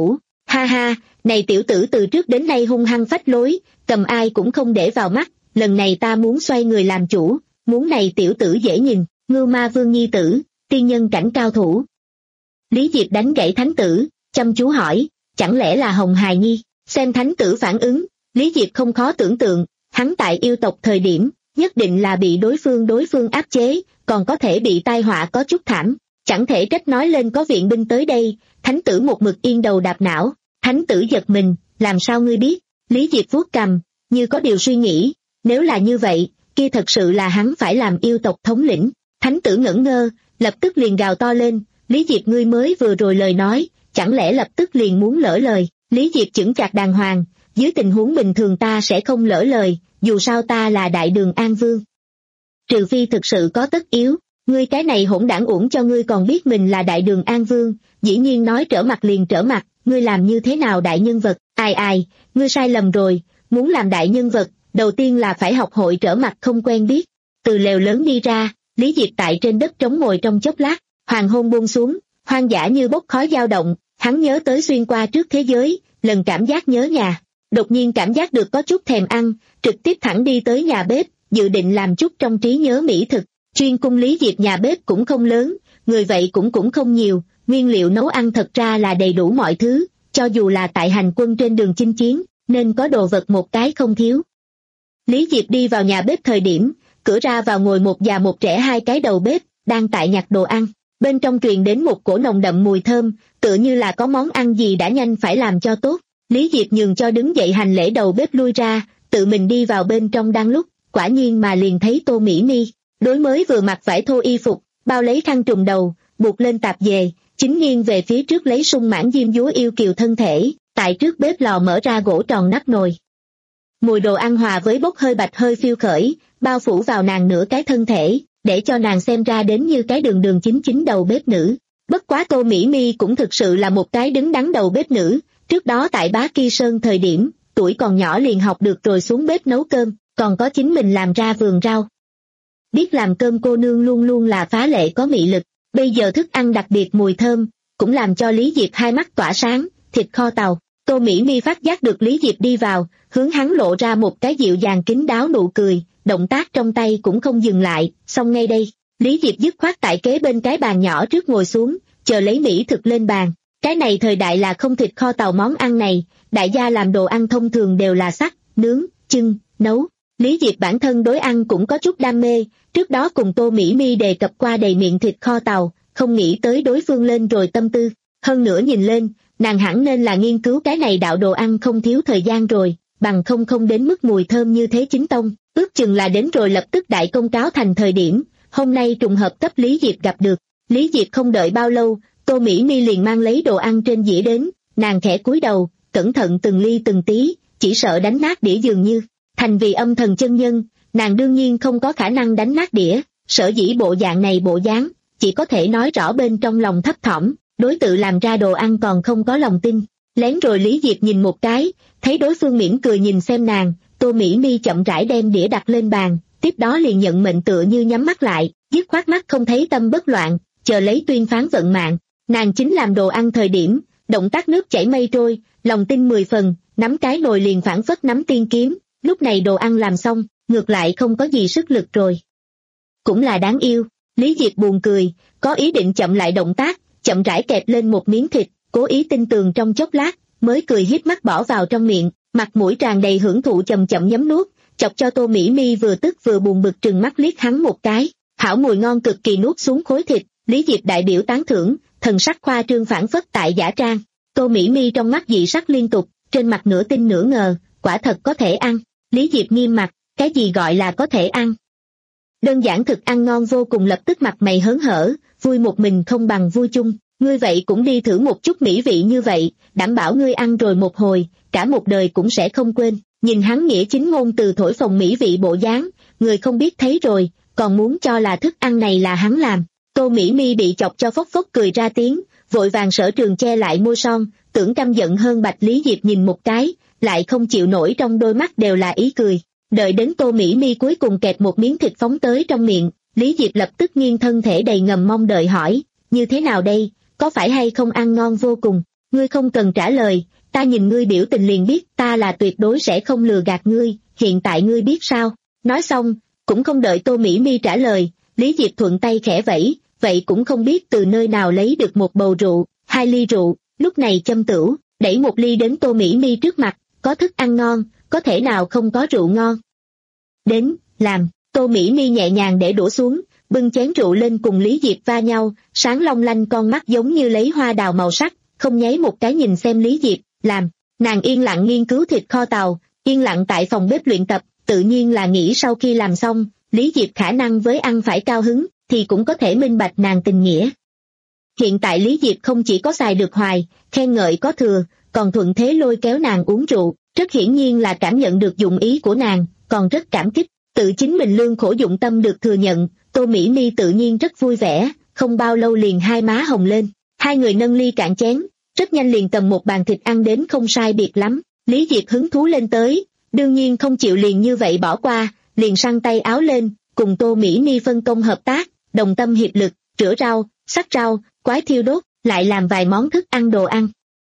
Ha ha, này tiểu tử từ trước đến nay hung hăng phách lối, cầm ai cũng không để vào mắt, lần này ta muốn xoay người làm chủ, muốn này tiểu tử dễ nhìn, Ngưu Ma Vương nhi tử, tiên nhân cảnh cao thủ. Lý Diệp đánh gãy thánh tử, chăm chú hỏi, chẳng lẽ là Hồng Hài Nhi? Xem thánh tử phản ứng, Lý Diệp không khó tưởng tượng, hắn tại yêu tộc thời điểm, nhất định là bị đối phương đối phương áp chế, còn có thể bị tai họa có chút thảm, chẳng thể trách nói lên có viện binh tới đây, thánh tử một mực yên đầu đạp não, thánh tử giật mình, làm sao ngươi biết? Lý Diệp vuốt cằm, như có điều suy nghĩ, nếu là như vậy, kia thật sự là hắn phải làm yêu tộc thống lĩnh. Thánh tử ngẩn ngơ, lập tức liền gào to lên, Lý Diệp ngươi mới vừa rồi lời nói, chẳng lẽ lập tức liền muốn lỡ lời? Lý Diệp chững chạc đàng hoàng, dưới tình huống bình thường ta sẽ không lỡ lời, dù sao ta là Đại Đường An Vương. Trừ phi thực sự có tất yếu, ngươi cái này hỗn đảng uổng cho ngươi còn biết mình là Đại Đường An Vương, dĩ nhiên nói trở mặt liền trở mặt, ngươi làm như thế nào đại nhân vật? Ai ai, ngươi sai lầm rồi, muốn làm đại nhân vật, đầu tiên là phải học hội trở mặt không quen biết. Từ lều lớn đi ra, Lý Diệp tại trên đất trống ngồi trong chốc lát, hoàng hôn buông xuống, hoang dã như bốc khói dao động, hắn nhớ tới xuyên qua trước thế giới, lần cảm giác nhớ nhà, đột nhiên cảm giác được có chút thèm ăn, trực tiếp thẳng đi tới nhà bếp, dự định làm chút trong trí nhớ mỹ thực. Chuyên cung Lý Diệp nhà bếp cũng không lớn, người vậy cũng cũng không nhiều, nguyên liệu nấu ăn thật ra là đầy đủ mọi thứ, cho dù là tại hành quân trên đường chinh chiến, nên có đồ vật một cái không thiếu. Lý Diệp đi vào nhà bếp thời điểm, cửa ra vào ngồi một già một trẻ hai cái đầu bếp, đang tại nhặt đồ ăn. Bên trong truyền đến một cổ nồng đậm mùi thơm, tựa như là có món ăn gì đã nhanh phải làm cho tốt. Lý Diệp nhường cho đứng dậy hành lễ đầu bếp lui ra, tự mình đi vào bên trong đang lúc, quả nhiên mà liền thấy Tô Mỹ Mi, đối mới vừa mặc vải thô y phục, bao lấy khăn trùm đầu, buộc lên tạp dề, chính nghiêng về phía trước lấy sung mãn diêm dúa yêu kiều thân thể, tại trước bếp lò mở ra gỗ tròn nắp nồi. Mùi đồ ăn hòa với bốc hơi bạch hơi phiêu khởi, bao phủ vào nàng nửa cái thân thể, để cho nàng xem ra đến như cái đường đường chính chính đầu bếp nữ. Bất quá Tô Mỹ Mi cũng thực sự là một cái đứng đắn đầu bếp nữ, trước đó tại Bá Kỳ Sơn thời điểm, tuổi còn nhỏ liền học được rồi xuống bếp nấu cơm, còn có chính mình làm ra vườn rau. Biết làm cơm cô nương luôn luôn là phá lệ có mị lực, bây giờ thức ăn đặc biệt mùi thơm, cũng làm cho Lý Diệp hai mắt tỏa sáng, thịt kho tàu. Tô Mỹ Mi phát giác được Lý Diệp đi vào, hướng hắn lộ ra một cái dịu dàng kín đáo nụ cười, động tác trong tay cũng không dừng lại, xong ngay đây, Lý Diệp dứt khoát tại kế bên cái bàn nhỏ trước ngồi xuống, chờ lấy mỹ thực lên bàn. Cái này thời đại là không thịt kho tàu món ăn này, đại gia làm đồ ăn thông thường đều là sắc, nướng, chưng, nấu. Lý Diệp bản thân đối ăn cũng có chút đam mê, trước đó cùng Tô Mỹ Mi đề cập qua đầy miệng thịt kho tàu, không nghĩ tới đối phương lên rồi tâm tư, hơn nữa nhìn lên, nàng hẳn nên là nghiên cứu cái này đạo đồ ăn không thiếu thời gian rồi, bằng không không đến mức mùi thơm như thế chính tông, ước chừng là đến rồi lập tức đại công cáo thành thời điểm, hôm nay trùng hợp cấp Lý Diệp gặp được. Lý Diệp không đợi bao lâu, Tô Mỹ Mi liền mang lấy đồ ăn trên dĩa đến, nàng khẽ cúi đầu, cẩn thận từng ly từng tí, chỉ sợ đánh nát đĩa dường như. Thành vì âm thần chân nhân, nàng đương nhiên không có khả năng đánh nát đĩa, sở dĩ bộ dạng này bộ dáng, chỉ có thể nói rõ bên trong lòng thấp thỏm, đối tự làm ra đồ ăn còn không có lòng tin. Lén rồi Lý Diệp nhìn một cái, thấy đối phương mỉm cười nhìn xem nàng, Tô Mỹ Mi chậm rãi đem đĩa đặt lên bàn, tiếp đó liền nhận mệnh tựa như nhắm mắt lại, dứt khoát mắt không thấy tâm bất loạn, chờ lấy tuyên phán vận mạng. Nàng chính làm đồ ăn thời điểm, động tác nước chảy mây trôi, lòng tin mười phần, nắm cái nồi liền phản phất nắm tiên kiếm, lúc này đồ ăn làm xong, ngược lại không có gì sức lực rồi. Cũng là đáng yêu, Lý Diệp buồn cười, có ý định chậm lại động tác, chậm rãi kẹp lên một miếng thịt, cố ý tin tường trong chốc lát, mới cười híp mắt bỏ vào trong miệng, mặt mũi tràn đầy hưởng thụ chậm chậm nhấm nuốt, chọc cho Tô Mỹ Mi vừa tức vừa buồn bực trừng mắt liếc hắn một cái, hảo mùi ngon cực kỳ nuốt xuống khối thịt, Lý Diệp đại biểu tán thưởng, thần sắc khoa trương phản phất tại giả trang. Tô Mỹ Mi trong mắt dị sắc liên tục, trên mặt nửa tin nửa ngờ, quả thật có thể ăn. Lý Diệp nghiêm mặt, cái gì gọi là có thể ăn? Đơn giản thực ăn ngon vô cùng, lập tức mặt mày hớn hở, vui một mình không bằng vui chung, ngươi vậy cũng đi thử một chút mỹ vị như vậy, đảm bảo ngươi ăn rồi một hồi, cả một đời cũng sẽ không quên. Nhìn hắn nghĩa chính ngôn từ thổi phồng mỹ vị bộ dáng, người không biết thấy rồi, còn muốn cho là thức ăn này là hắn làm. Tô Mỹ Mi bị chọc cho phốc phốc cười ra tiếng, vội vàng sở trường che lại môi son, tưởng căm giận hơn Bạch Lý Diệp nhìn một cái, lại không chịu nổi trong đôi mắt đều là ý cười. Đợi đến Tô Mỹ Mi cuối cùng kẹp một miếng thịt phóng tới trong miệng, Lý Diệp lập tức nghiêng thân thể đầy ngầm mong đợi hỏi, như thế nào đây, có phải hay không ăn ngon vô cùng? Ngươi không cần trả lời, ta nhìn ngươi biểu tình liền biết ta là tuyệt đối sẽ không lừa gạt ngươi, hiện tại ngươi biết sao? Nói xong, cũng không đợi Tô Mỹ Mi trả lời, Lý Diệp thuận tay khẽ vẫy, vậy cũng không biết từ nơi nào lấy được một bầu rượu, hai ly rượu, lúc này châm tửu, đẩy một ly đến Tô Mỹ Mi trước mặt, có thức ăn ngon, có thể nào không có rượu ngon. Đến, làm, Tô Mỹ Mi nhẹ nhàng để đổ xuống, bưng chén rượu lên cùng Lý Diệp va nhau, sáng long lanh con mắt giống như lấy hoa đào màu sắc, không nháy một cái nhìn xem Lý Diệp, làm, nàng yên lặng nghiên cứu thịt kho tàu, yên lặng tại phòng bếp luyện tập, tự nhiên là nghĩ sau khi làm xong, Lý Diệp khả năng với ăn phải cao hứng, thì cũng có thể minh bạch nàng tình nghĩa. Hiện tại Lý Diệp không chỉ có xài được hoài, khen ngợi có thừa, còn thuận thế lôi kéo nàng uống rượu, rất hiển nhiên là cảm nhận được dụng ý của nàng, còn rất cảm kích, tự chính mình lương khổ dụng tâm được thừa nhận, Tô Mỹ Mi tự nhiên rất vui vẻ, không bao lâu liền hai má hồng lên, hai người nâng ly cạn chén, rất nhanh liền tầm một bàn thịt ăn đến không sai biệt lắm, Lý Diệp hứng thú lên tới, đương nhiên không chịu liền như vậy bỏ qua, liền săn tay áo lên, cùng Tô Mỹ Mi phân công hợp tác, đồng tâm hiệp lực, rửa rau, sắc rau, quái thiêu đốt, lại làm vài món thức ăn đồ ăn.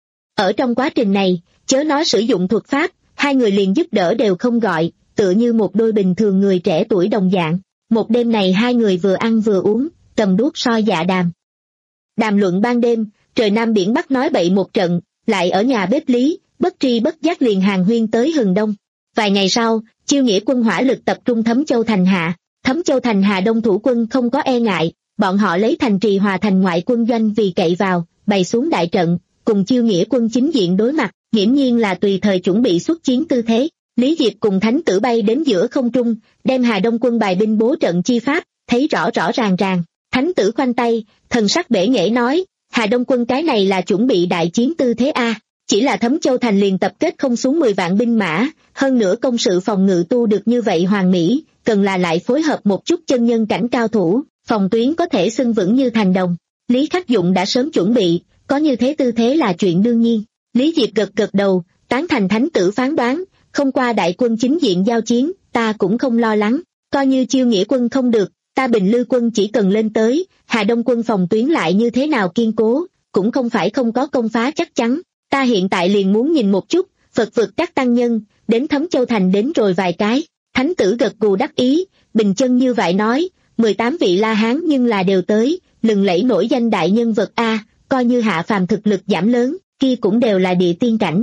Ở trong quá trình này, chớ nói sử dụng thuật pháp, hai người liền giúp đỡ đều không gọi, tựa như một đôi bình thường người trẻ tuổi đồng dạng. Một đêm này hai người vừa ăn vừa uống, cầm đuốc soi dạ đàm. Đàm luận ban đêm, trời Nam biển Bắc nói bậy một trận, lại ở nhà bếp Lý, bất tri bất giác liền hàng huyên tới hừng đông. Vài ngày sau, Chiêu Nghĩa quân hỏa lực tập trung Thấm Châu thành hạ, Thấm Châu thành Hà Đông thủ quân không có e ngại, bọn họ lấy thành trì hòa thành ngoại quân doanh vì cậy vào, bày xuống đại trận, cùng Chiêu Nghĩa quân chính diện đối mặt, hiển nhiên là tùy thời chuẩn bị xuất chiến tư thế. Lý Diệp cùng Thánh Tử bay đến giữa không trung, đem Hà Đông quân bài binh bố trận chi pháp, thấy rõ rõ ràng ràng. Thánh Tử khoanh tay, thần sắc bể nghễ nói, Hà Đông quân cái này là chuẩn bị đại chiến tư thế A, chỉ là Thấm Châu thành liền tập kết không xuống mười vạn binh mã, hơn nữa công sự phòng ngự tu được như vậy hoàn mỹ, cần là lại phối hợp một chút chân nhân cảnh cao thủ, phòng tuyến có thể xưng vững như thành đồng. Lý Khắc Dụng đã sớm chuẩn bị, có như thế tư thế là chuyện đương nhiên. Lý Diệp gật gật đầu, tán thành Thánh Tử phán đoán, không qua đại quân chính diện giao chiến, ta cũng không lo lắng, coi như Chiêu Nghĩa quân không được, ta Bình Lư quân chỉ cần lên tới, Hà Đông quân phòng tuyến lại như thế nào kiên cố, cũng không phải không có công phá chắc chắn, ta hiện tại liền muốn nhìn một chút, Phật vực các tăng nhân, đến Thấm Châu thành đến rồi vài cái. Thánh Tử gật gù đắc ý, bình chân như vậy nói, mười tám vị La Hán nhưng là đều tới, lừng lẫy nổi danh đại nhân vật A, coi như hạ phàm thực lực giảm lớn, kia cũng đều là địa tiên cảnh.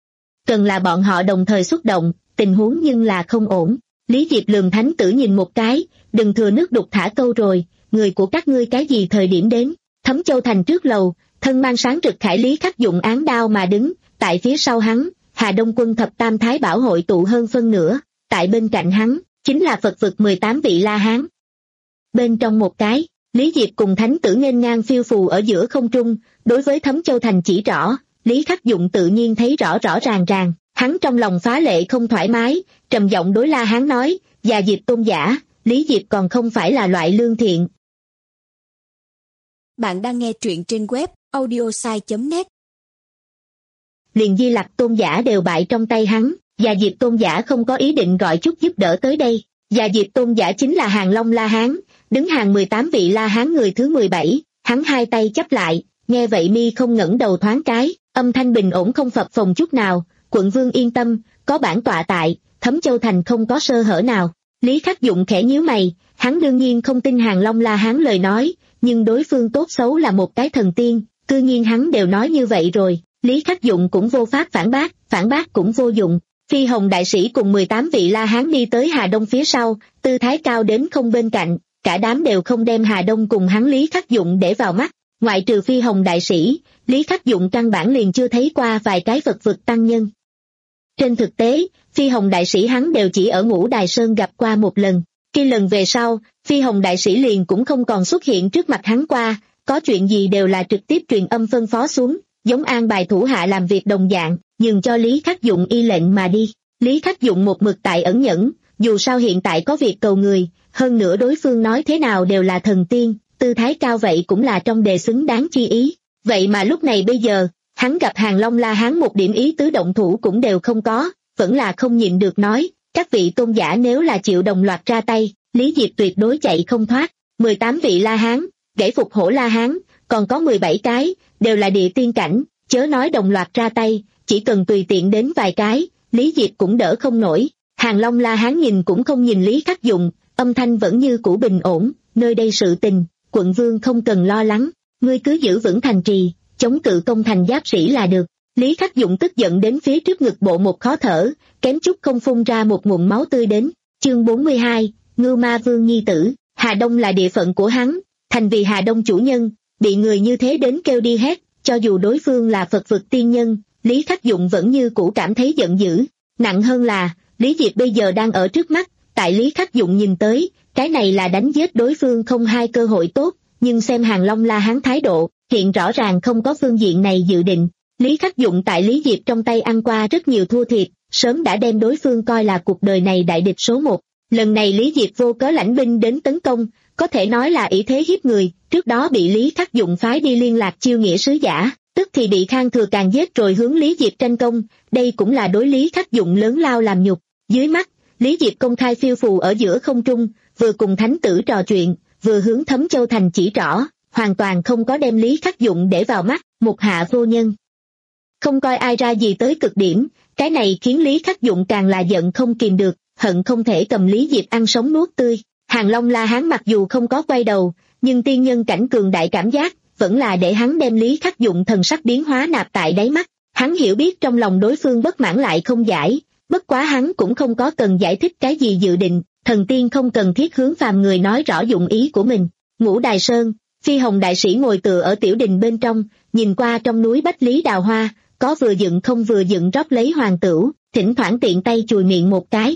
Cần là bọn họ đồng thời xuất động, tình huống nhưng là không ổn. Lý Diệp lườm Thánh Tử nhìn một cái, đừng thừa nước đục thả câu rồi, người của các ngươi cái gì thời điểm đến. Thấm Châu thành trước lầu, thân mang sáng rực khải Lý Khắc Dụng án đao mà đứng, tại phía sau hắn, Hà Đông quân thập tam thái bảo hội tụ hơn phân nửa, tại bên cạnh hắn, chính là Phật vực mười tám vị La Hán. Bên trong một cái, Lý Diệp cùng Thánh Tử nghênh ngang phiêu phù ở giữa không trung, đối với Thấm Châu thành chỉ rõ, Lý Khắc Dụng tự nhiên thấy rõ rõ ràng ràng, hắn trong lòng phá lệ không thoải mái, trầm giọng đối La Hán nói, già Diệp tôn giả, Lý Diệp còn không phải là loại lương thiện. Bạn đang nghe truyện trên web audiosai chấm net. Liền Di Lặc tôn giả đều bại trong tay hắn, già Diệp tôn giả không có ý định gọi chút giúp đỡ tới đây. Già Diệp tôn giả chính là Hàng Long La Hán, đứng hàng mười tám vị La Hán người thứ mười bảy, hắn hai tay chắp lại, nghe vậy mi không ngẩng đầu thoáng cái, âm thanh bình ổn không phập phồng chút nào, quận vương yên tâm, có bản tọa tại, Thấm Châu thành không có sơ hở nào. Lý Khắc Dụng khẽ nhíu mày, hắn đương nhiên không tin Hàng Long La Hán lời nói, nhưng đối phương tốt xấu là một cái thần tiên, cư nhiên hắn đều nói như vậy rồi, Lý Khắc Dụng cũng vô pháp phản bác, phản bác cũng vô dụng. Phi Hồng đại sĩ cùng mười tám vị La Hán đi tới Hà Đông phía sau, tư thái cao đến không bên cạnh, cả đám đều không đem Hà Đông cùng hắn Lý Khắc Dụng để vào mắt, ngoại trừ Phi Hồng đại sĩ, Lý Khắc Dụng căn bản liền chưa thấy qua vài cái Phật vực tăng nhân. Trên thực tế, Phi Hồng đại sĩ hắn đều chỉ ở Ngũ Đài Sơn gặp qua một lần, khi lần về sau, Phi Hồng đại sĩ liền cũng không còn xuất hiện trước mặt hắn qua, có chuyện gì đều là trực tiếp truyền âm phân phó xuống, giống an bài thủ hạ làm việc đồng dạng, nhường cho Lý Khắc Dụng y lệnh mà đi. Lý Khắc Dụng một mực tại ẩn nhẫn, dù sao hiện tại có việc cầu người, hơn nữa đối phương nói thế nào đều là thần tiên, tư thái cao vậy cũng là trong đề xứng đáng chi ý. Vậy mà lúc này bây giờ, hắn gặp Hàng Long La Hán một điểm ý tứ động thủ cũng đều không có, vẫn là không nhịn được nói, các vị tôn giả nếu là chịu đồng loạt ra tay, Lý Diệp tuyệt đối chạy không thoát. mười tám vị La Hán, gãy phục hổ La Hán, còn có mười bảy cái, đều là địa tiên cảnh, chớ nói đồng loạt ra tay, chỉ cần tùy tiện đến vài cái, Lý Diệp cũng đỡ không nổi. Hàng Long La Hán nhìn cũng không nhìn Lý Khắc Dụng, âm thanh vẫn như cũ bình ổn, nơi đây sự tình, quận vương không cần lo lắng, ngươi cứ giữ vững thành trì, chống cự công thành giáp sĩ là được. Lý Khắc Dụng tức giận đến phía trước ngực bộ một khó thở, kém chút không phun ra một ngụm máu tươi đến. Chương bốn mươi hai, Ngưu Ma Vương nhi tử. Hà Đông là địa phận của hắn, thành vì Hà Đông chủ nhân, bị người như thế đến kêu đi hét, cho dù đối phương là Phật vực tiên nhân, Lý Khắc Dụng vẫn như cũ cảm thấy giận dữ. Nặng hơn là, Lý Diệp bây giờ đang ở trước mắt, tại Lý Khắc Dụng nhìn tới, cái này là đánh giết đối phương không hai cơ hội tốt, nhưng xem Hàng Long La Hán thái độ, hiện rõ ràng không có phương diện này dự định. Lý Khắc Dụng tại Lý Diệp trong tay ăn qua rất nhiều thua thiệt, sớm đã đem đối phương coi là cuộc đời này đại địch số một. Lần này Lý Diệp vô cớ lãnh binh đến tấn công, có thể nói là ỷ thế hiếp người, trước đó bị Lý Khắc Dụng phái đi liên lạc chiêu nghĩa sứ giả, tức thì bị Khang Thừa Càng giết rồi hướng Lý Diệp tranh công, đây cũng là đối Lý Khắc Dụng lớn lao làm nhục. Dưới mắt, Lý Diệp công khai phiêu phù ở giữa không trung, vừa cùng thánh tử trò chuyện, vừa hướng Thấm Châu thành chỉ rõ, hoàn toàn không có đem Lý Khắc Dụng để vào mắt, một hạ vô nhân. Không coi ai ra gì tới cực điểm, cái này khiến Lý Khắc Dụng càng là giận không kìm được, hận không thể cầm Lý Diệp ăn sống nuốt tươi. Hàng Long La Hán mặc dù không có quay đầu, nhưng tiên nhân cảnh cường đại cảm giác, vẫn là để hắn đem Lý Khắc Dụng thần sắc biến hóa nạp tại đáy mắt. Hắn hiểu biết trong lòng đối phương bất mãn lại không giải, bất quá hắn cũng không có cần giải thích cái gì dự định, thần tiên không cần thiết hướng phàm người nói rõ dụng ý của mình. Ngũ Đài Sơn, Phi Hồng đại sĩ ngồi tựa ở tiểu đình bên trong, nhìn qua trong núi Bách Lý Đào Hoa, có vừa dựng không vừa dựng rót lấy hoàng tửu, thỉnh thoảng tiện tay chùi miệng một cái.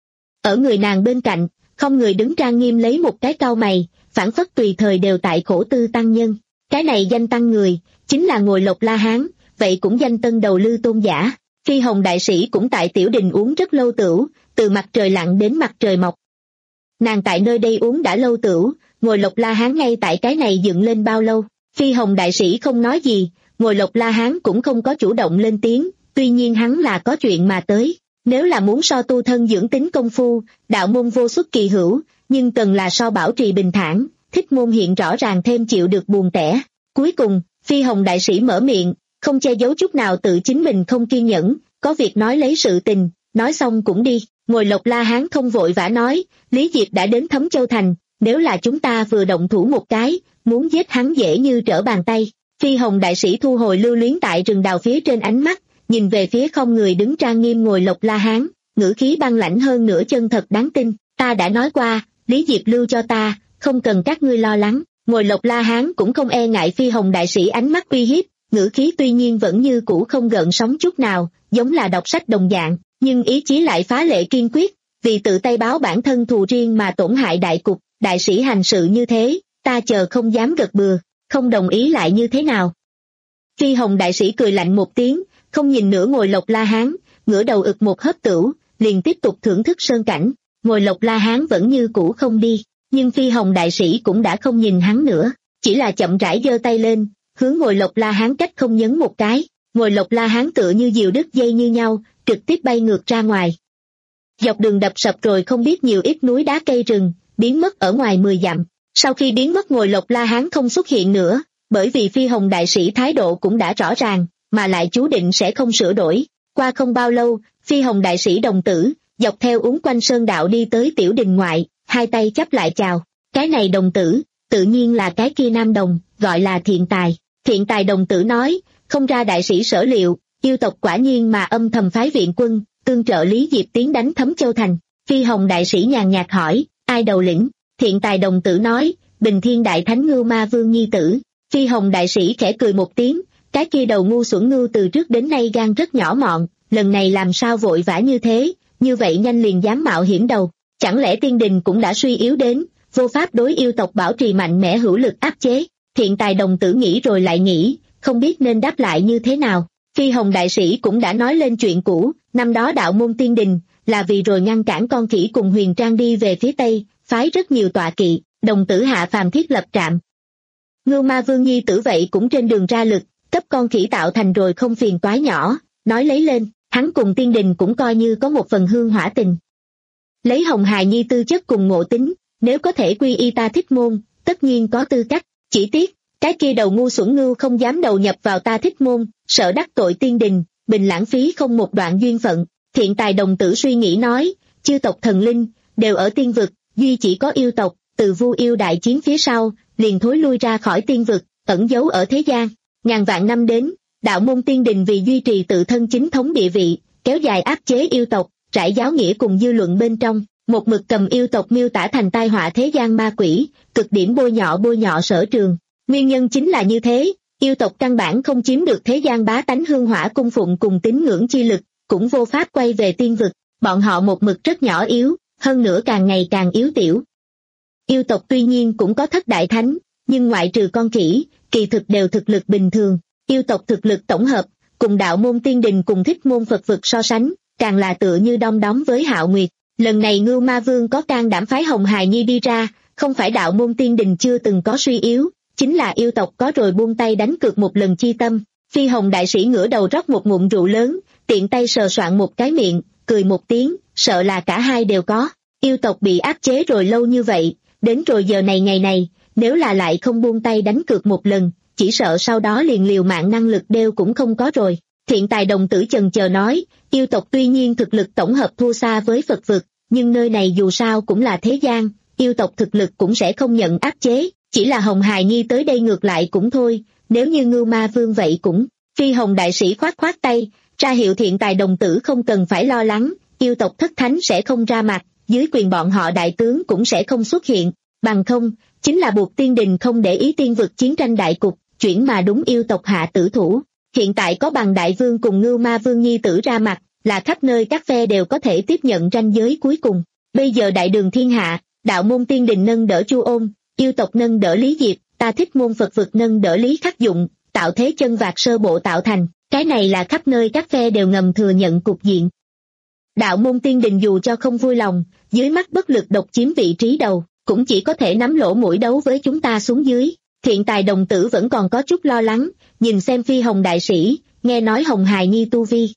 Ở người nàng bên cạnh, không người đứng trang nghiêm lấy một cái cau mày, phảng phất tùy thời đều tại khổ tư tăng nhân. Cái này danh tăng người, chính là Ngồi Lộc La Hán, vậy cũng danh tân đầu Lư Tôn giả. Phi Hồng đại sĩ cũng tại tiểu đình uống rất lâu tửu, từ mặt trời lặn đến mặt trời mọc. Nàng tại nơi đây uống đã lâu tửu, Ngồi Lộc La Hán ngay tại cái này dựng lên bao lâu. Phi Hồng đại sĩ không nói gì, Ngồi Lộc La Hán cũng không có chủ động lên tiếng, tuy nhiên hắn là có chuyện mà tới. Nếu là muốn so tu thân dưỡng tính công phu, đạo môn vô xuất kỳ hữu, nhưng cần là so bảo trì bình thản, Thích Môn hiện rõ ràng thêm chịu được buồn tẻ. Cuối cùng, Phi Hồng đại sĩ mở miệng, không che giấu chút nào tự chính mình không kiên nhẫn, có việc nói lấy sự tình, nói xong cũng đi. Ngồi Lộc La Hán không vội vã nói, Lý Diệp đã đến Thấm Châu thành, nếu là chúng ta vừa động thủ một cái, muốn giết hắn dễ như trở bàn tay. Phi Hồng đại sĩ thu hồi lưu luyến tại rừng đào phía trên ánh mắt, nhìn về phía không người đứng trang nghiêm Ngồi Lộc La Hán, ngữ khí băng lãnh hơn nửa chân thật đáng tin. Ta đã nói qua, Lý Diệp lưu cho ta, không cần các ngươi lo lắng. Ngồi Lộc La Hán cũng không e ngại Phi Hồng đại sĩ ánh mắt uy hiếp, ngữ khí tuy nhiên vẫn như cũ không gợn sóng chút nào, giống là đọc sách đồng dạng, nhưng ý chí lại phá lệ kiên quyết, vì tự tay báo bản thân thù riêng mà tổn hại đại cục. Đại sĩ hành sự như thế, ta chờ không dám gật bừa, không đồng ý lại như thế nào. Phi Hồng đại sĩ cười lạnh một tiếng, không nhìn nữa Ngồi Lộc La Hán, ngửa đầu ực một hớp tửu, liền tiếp tục thưởng thức sơn cảnh. Ngồi Lộc La Hán vẫn như cũ không đi, nhưng Phi Hồng đại sĩ cũng đã không nhìn hắn nữa, chỉ là chậm rãi giơ tay lên, hướng Ngồi Lộc La Hán cách không nhấn một cái. Ngồi Lộc La Hán tựa như diều đứt dây như nhau, trực tiếp bay ngược ra ngoài. Dọc đường đập sập rồi không biết nhiều ít núi đá cây rừng, biến mất ở ngoài mười dặm. Sau khi biến mất Ngồi Lộc La Hán không xuất hiện nữa, bởi vì Phi Hồng đại sĩ thái độ cũng đã rõ ràng, mà lại chú định sẽ không sửa đổi. Qua không bao lâu, Phi Hồng đại sĩ đồng tử, dọc theo uốn quanh sơn đạo đi tới tiểu đình ngoại, hai tay chắp lại chào. Cái này đồng tử, tự nhiên là cái kia nam đồng, gọi là Thiện Tài. Thiện Tài đồng tử nói, không ra đại sĩ sở liệu, yêu tộc quả nhiên mà âm thầm phái viện quân, tương trợ Lý Diệp tiến đánh Thấm Châu thành. Phi Hồng đại sĩ nhàn nhạt hỏi, ai đầu lĩnh? Thiện Tài đồng tử nói, Bình Thiên đại thánh Ngưu Ma Vương nhi tử. Phi Hồng đại sĩ khẽ cười một tiếng, cái kia đầu ngu xuẩn ngưu từ trước đến nay gan rất nhỏ mọn, lần này làm sao vội vã như thế, như vậy nhanh liền dám mạo hiểm đầu, chẳng lẽ tiên đình cũng đã suy yếu đến, vô pháp đối yêu tộc bảo trì mạnh mẽ hữu lực áp chế. Thiện Tài đồng tử nghĩ rồi lại nghĩ, không biết nên đáp lại như thế nào. Phi Hồng đại sĩ cũng đã nói lên chuyện cũ, năm đó đạo môn tiên đình, là vì rồi ngăn cản con khỉ cùng Huyền Trang đi về phía Tây, phái rất nhiều tọa kỵ, đồng tử hạ phàm thiết lập trạm. Ngưu Ma Vương nhi tử vậy cũng trên đường ra lực, cấp con khỉ tạo thành rồi không phiền toái nhỏ, nói lấy lên, hắn cùng tiên đình cũng coi như có một phần hương hỏa tình. Lấy Hồng Hài nhi tư chất cùng ngộ tính, nếu có thể quy y ta Thích Môn, tất nhiên có tư cách, chỉ tiếc, cái kia đầu ngu xuẩn ngưu không dám đầu nhập vào ta Thích Môn, sợ đắc tội tiên đình, bình lãng phí không một đoạn duyên phận. Thiện tài đồng tử suy nghĩ nói, chư tộc thần linh đều ở tiên vực, duy chỉ có yêu tộc từ Vu Yêu đại chiến phía sau liền thối lui ra khỏi tiên vực, ẩn giấu ở thế gian. Ngàn vạn năm đến, đạo môn tiên đình vì duy trì tự thân chính thống địa vị, kéo dài áp chế yêu tộc, trải giáo nghĩa cùng dư luận bên trong, một mực cầm yêu tộc miêu tả thành tai họa thế gian ma quỷ, cực điểm bôi nhọ bôi nhọ Sở Trường. Nguyên nhân chính là như thế, yêu tộc căn bản không chiếm được thế gian bá tánh hương hỏa cung phụng cùng tín ngưỡng chi lực, cũng vô pháp quay về tiên vực. Bọn họ một mực rất nhỏ yếu, hơn nữa càng ngày càng yếu tiểu. Yêu tộc tuy nhiên cũng có thất đại thánh, nhưng ngoại trừ con khỉ, kỳ thực đều thực lực bình thường. Yêu tộc thực lực tổng hợp, cùng đạo môn tiên đình cùng thích môn Phật vực so sánh, càng là tựa như đom đóm với Hạo Nguyệt. Lần này Ngưu Ma Vương có can đảm phái Hồng Hài Nhi đi ra, không phải đạo môn tiên đình chưa từng có suy yếu, chính là yêu tộc có rồi buông tay đánh cược một lần chi tâm. Phi Hồng đại sĩ ngửa đầu rót một ngụm rượu lớn, tiện tay sờ soạn một cái miệng, cười một tiếng, sợ là cả hai đều có. Yêu tộc bị áp chế rồi lâu như vậy, đến rồi giờ này ngày này, nếu là lại không buông tay đánh cược một lần, chỉ sợ sau đó liền liều mạng năng lực đều cũng không có rồi. Thiện tài đồng tử chần chờ nói, yêu tộc tuy nhiên thực lực tổng hợp thua xa với Phật vực, nhưng nơi này dù sao cũng là thế gian, yêu tộc thực lực cũng sẽ không nhận áp chế, chỉ là Hồng Hài Nhi tới đây ngược lại cũng thôi, nếu như Ngưu Ma Vương vậy cũng. Phi Hồng đại sĩ khoát khoát tay, ra hiệu thiện tài đồng tử không cần phải lo lắng, yêu tộc thất thánh sẽ không ra mặt, dưới quyền bọn họ đại tướng cũng sẽ không xuất hiện, bằng không, chính là buộc tiên đình không để ý tiên vực chiến tranh đại cục, chuyển mà đúng yêu tộc hạ tử thủ. Hiện tại có bằng đại vương cùng Ngưu Ma Vương nhi tử ra mặt, là khắp nơi các phe đều có thể tiếp nhận ranh giới cuối cùng. Bây giờ đại đường thiên hạ, đạo môn tiên đình nâng đỡ Chu Ôn, yêu tộc nâng đỡ Lý Diệp, ta thích môn Phật vực nâng đỡ Lý Khắc Dụng, tạo thế chân vạc sơ bộ tạo thành, cái này là khắp nơi các phe đều ngầm thừa nhận cục diện. Đạo môn tiên đình dù cho không vui lòng, dưới mắt bất lực độc chiếm vị trí đầu, cũng chỉ có thể nắm lỗ mũi đấu với chúng ta xuống dưới. Thiện tài đồng tử vẫn còn có chút lo lắng, nhìn xem Phi Hồng đại sĩ, nghe nói Hồng Hài Nhi tu vi.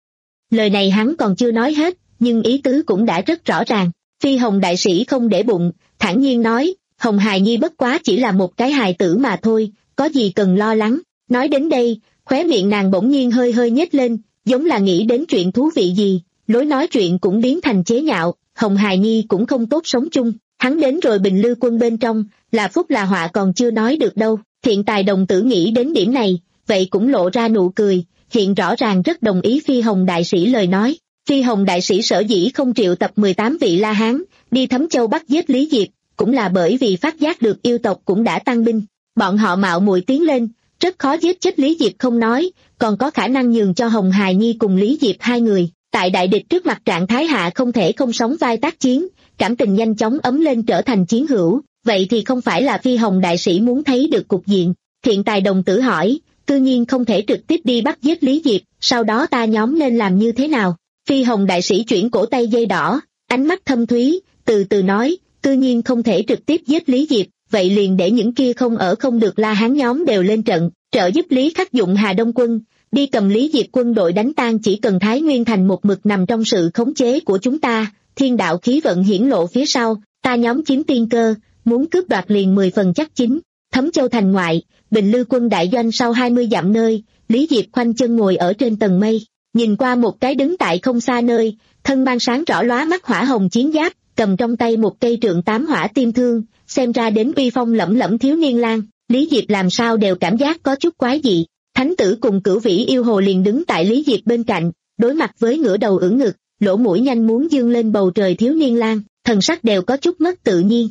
Lời này hắn còn chưa nói hết, nhưng ý tứ cũng đã rất rõ ràng. Phi Hồng đại sĩ không để bụng, thản nhiên nói, Hồng Hài Nhi bất quá chỉ là một cái hài tử mà thôi, có gì cần lo lắng. Nói đến đây, khóe miệng nàng bỗng nhiên hơi hơi nhếch lên, giống là nghĩ đến chuyện thú vị gì, lối nói chuyện cũng biến thành chế nhạo, Hồng Hài Nhi cũng không tốt sống chung. Hắn đến rồi Bình Lư quân bên trong, là phúc là họa còn chưa nói được đâu. Thiện tài đồng tử nghĩ đến điểm này, vậy cũng lộ ra nụ cười, hiện rõ ràng rất đồng ý Phi Hồng đại sĩ lời nói. Phi Hồng đại sĩ sở dĩ không triệu tập mười tám vị La Hán, đi Thấm Châu bắt giết Lý Diệp, cũng là bởi vì phát giác được yêu tộc cũng đã tăng binh. Bọn họ mạo muội tiến lên, rất khó giết chết Lý Diệp không nói, còn có khả năng nhường cho Hồng Hài Nhi cùng Lý Diệp hai người, tại đại địch trước mặt trạng thái hạ không thể không sóng vai tác chiến, cảm tình nhanh chóng ấm lên trở thành chiến hữu, vậy thì không phải là Phi Hồng đại sĩ muốn thấy được cục diện. Thiện tài đồng tử hỏi, tự nhiên không thể trực tiếp đi bắt giết Lý Diệp, sau đó ta nhóm nên làm như thế nào? Phi Hồng đại sĩ chuyển cổ tay dây đỏ, ánh mắt thâm thúy, từ từ nói, tự nhiên không thể trực tiếp giết Lý Diệp, vậy liền để những kia không ở không được La Hán nhóm đều lên trận, trợ giúp Lý Khắc Dụng Hà Đông quân, đi cầm Lý Diệp quân đội đánh tan, chỉ cần Thái Nguyên thành một mực nằm trong sự khống chế của chúng ta, thiên đạo khí vận hiển lộ phía sau, ta nhóm chiếm tiên cơ, muốn cướp đoạt liền mười phần chắc chính. Thấm Châu thành ngoại, Bình Lư quân đại doanh sau hai mươi dặm nơi, Lý Diệp khoanh chân ngồi ở trên tầng mây, nhìn qua một cái đứng tại không xa nơi, thân mang sáng rõ lóa mắt hỏa hồng chiến giáp, cầm trong tay một cây trượng tám hỏa tim thương, xem ra đến uy phong lẫm lẫm thiếu niên lang. Lý Diệp làm sao đều cảm giác có chút quái dị. Thánh tử cùng Cửu Vĩ yêu hồ liền đứng tại Lý Diệp bên cạnh, đối mặt với ngửa đầu ưỡn ngực, lỗ mũi nhanh muốn dương lên bầu trời thiếu niên lang, thần sắc đều có chút mất tự nhiên.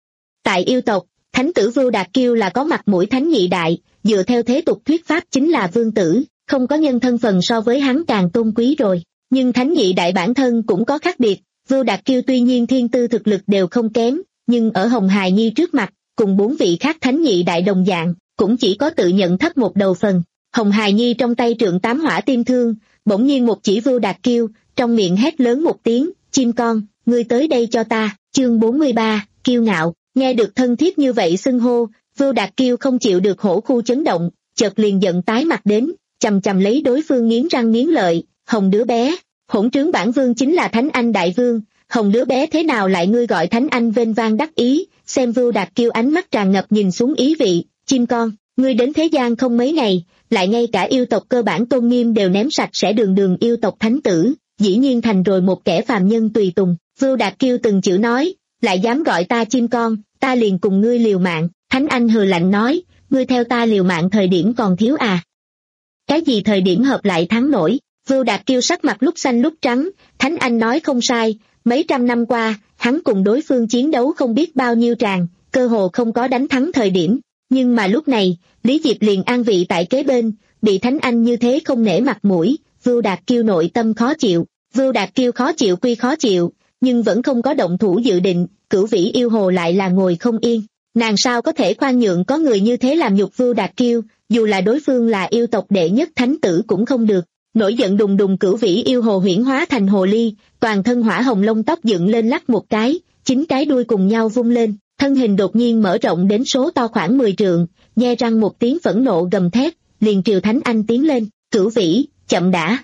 Tại yêu tộc, thánh tử Vưu Đạt Kiêu là có mặt mũi thánh nhị đại, dựa theo thế tục thuyết pháp chính là vương tử, không có nhân thân phần so với hắn càng tôn quý rồi. Nhưng thánh nhị đại bản thân cũng có khác biệt, Vưu Đạt Kiêu tuy nhiên thiên tư thực lực đều không kém, nhưng ở Hồng Hài Nhi trước mặt, cùng bốn vị khác thánh nhị đại đồng dạng, cũng chỉ có tự nhận thấp một đầu phần. Hồng Hài Nhi trong tay trượng tám hỏa tim thương, bỗng nhiên một chỉ Vưu Đạt Kiêu, trong miệng hét lớn một tiếng, chim con, ngươi tới đây cho ta. Chương bốn mươi ba, kiêu ngạo. Nghe được thân thiết như vậy xưng hô, Vưu Đạt Kiêu không chịu được hổ khu chấn động, chợt liền giận tái mặt đến, chầm chầm lấy đối phương nghiến răng nghiến lợi, Hồng đứa bé, hỗn trướng bản vương chính là Thánh Anh đại vương, Hồng đứa bé thế nào lại ngươi gọi Thánh Anh vênh vang đắc ý, xem Vưu Đạt Kiêu ánh mắt tràn ngập nhìn xuống ý vị, chim con, Ngươi đến thế gian không mấy ngày, lại ngay cả yêu tộc cơ bản tôn nghiêm đều ném sạch sẽ, đường đường yêu tộc thánh tử, dĩ nhiên thành rồi một kẻ phàm nhân tùy tùng. Vưu Đạt Kiêu từng chữ nói, lại dám gọi ta chim con, ta liền cùng ngươi liều mạng. Thánh Anh hừ lạnh nói, ngươi theo ta liều mạng thời điểm còn thiếu à? Cái gì thời điểm hợp lại thắng nổi? Vưu Đạt Kiêu sắc mặt lúc xanh lúc trắng. Thánh Anh nói không sai, mấy trăm năm qua, hắn cùng đối phương chiến đấu không biết bao nhiêu tràng, cơ hồ không có đánh thắng thời điểm. Nhưng mà lúc này, Lý Diệp liền an vị tại kế bên, bị Thánh Anh như thế không nể mặt mũi, Vưu Đạt Kiêu nội tâm khó chịu. Vưu Đạt Kiêu khó chịu quy khó chịu, nhưng vẫn không có động thủ dự định. Cửu Vĩ yêu hồ lại là ngồi không yên. Nàng sao có thể khoan nhượng có người như thế làm nhục Vưu Đạt Kiêu, dù là đối phương là yêu tộc đệ nhất thánh tử cũng không được. Nổi giận đùng đùng Cửu Vĩ yêu hồ huyễn hóa thành hồ ly, toàn thân hỏa hồng lông tóc dựng lên lắc một cái, chín cái đuôi cùng nhau vung lên, thân hình đột nhiên mở rộng đến số to khoảng mười trượng, nhe răng một tiếng phẫn nộ gầm thét, liền triều Thánh Anh tiến lên. Cửu Vĩ, chậm đã.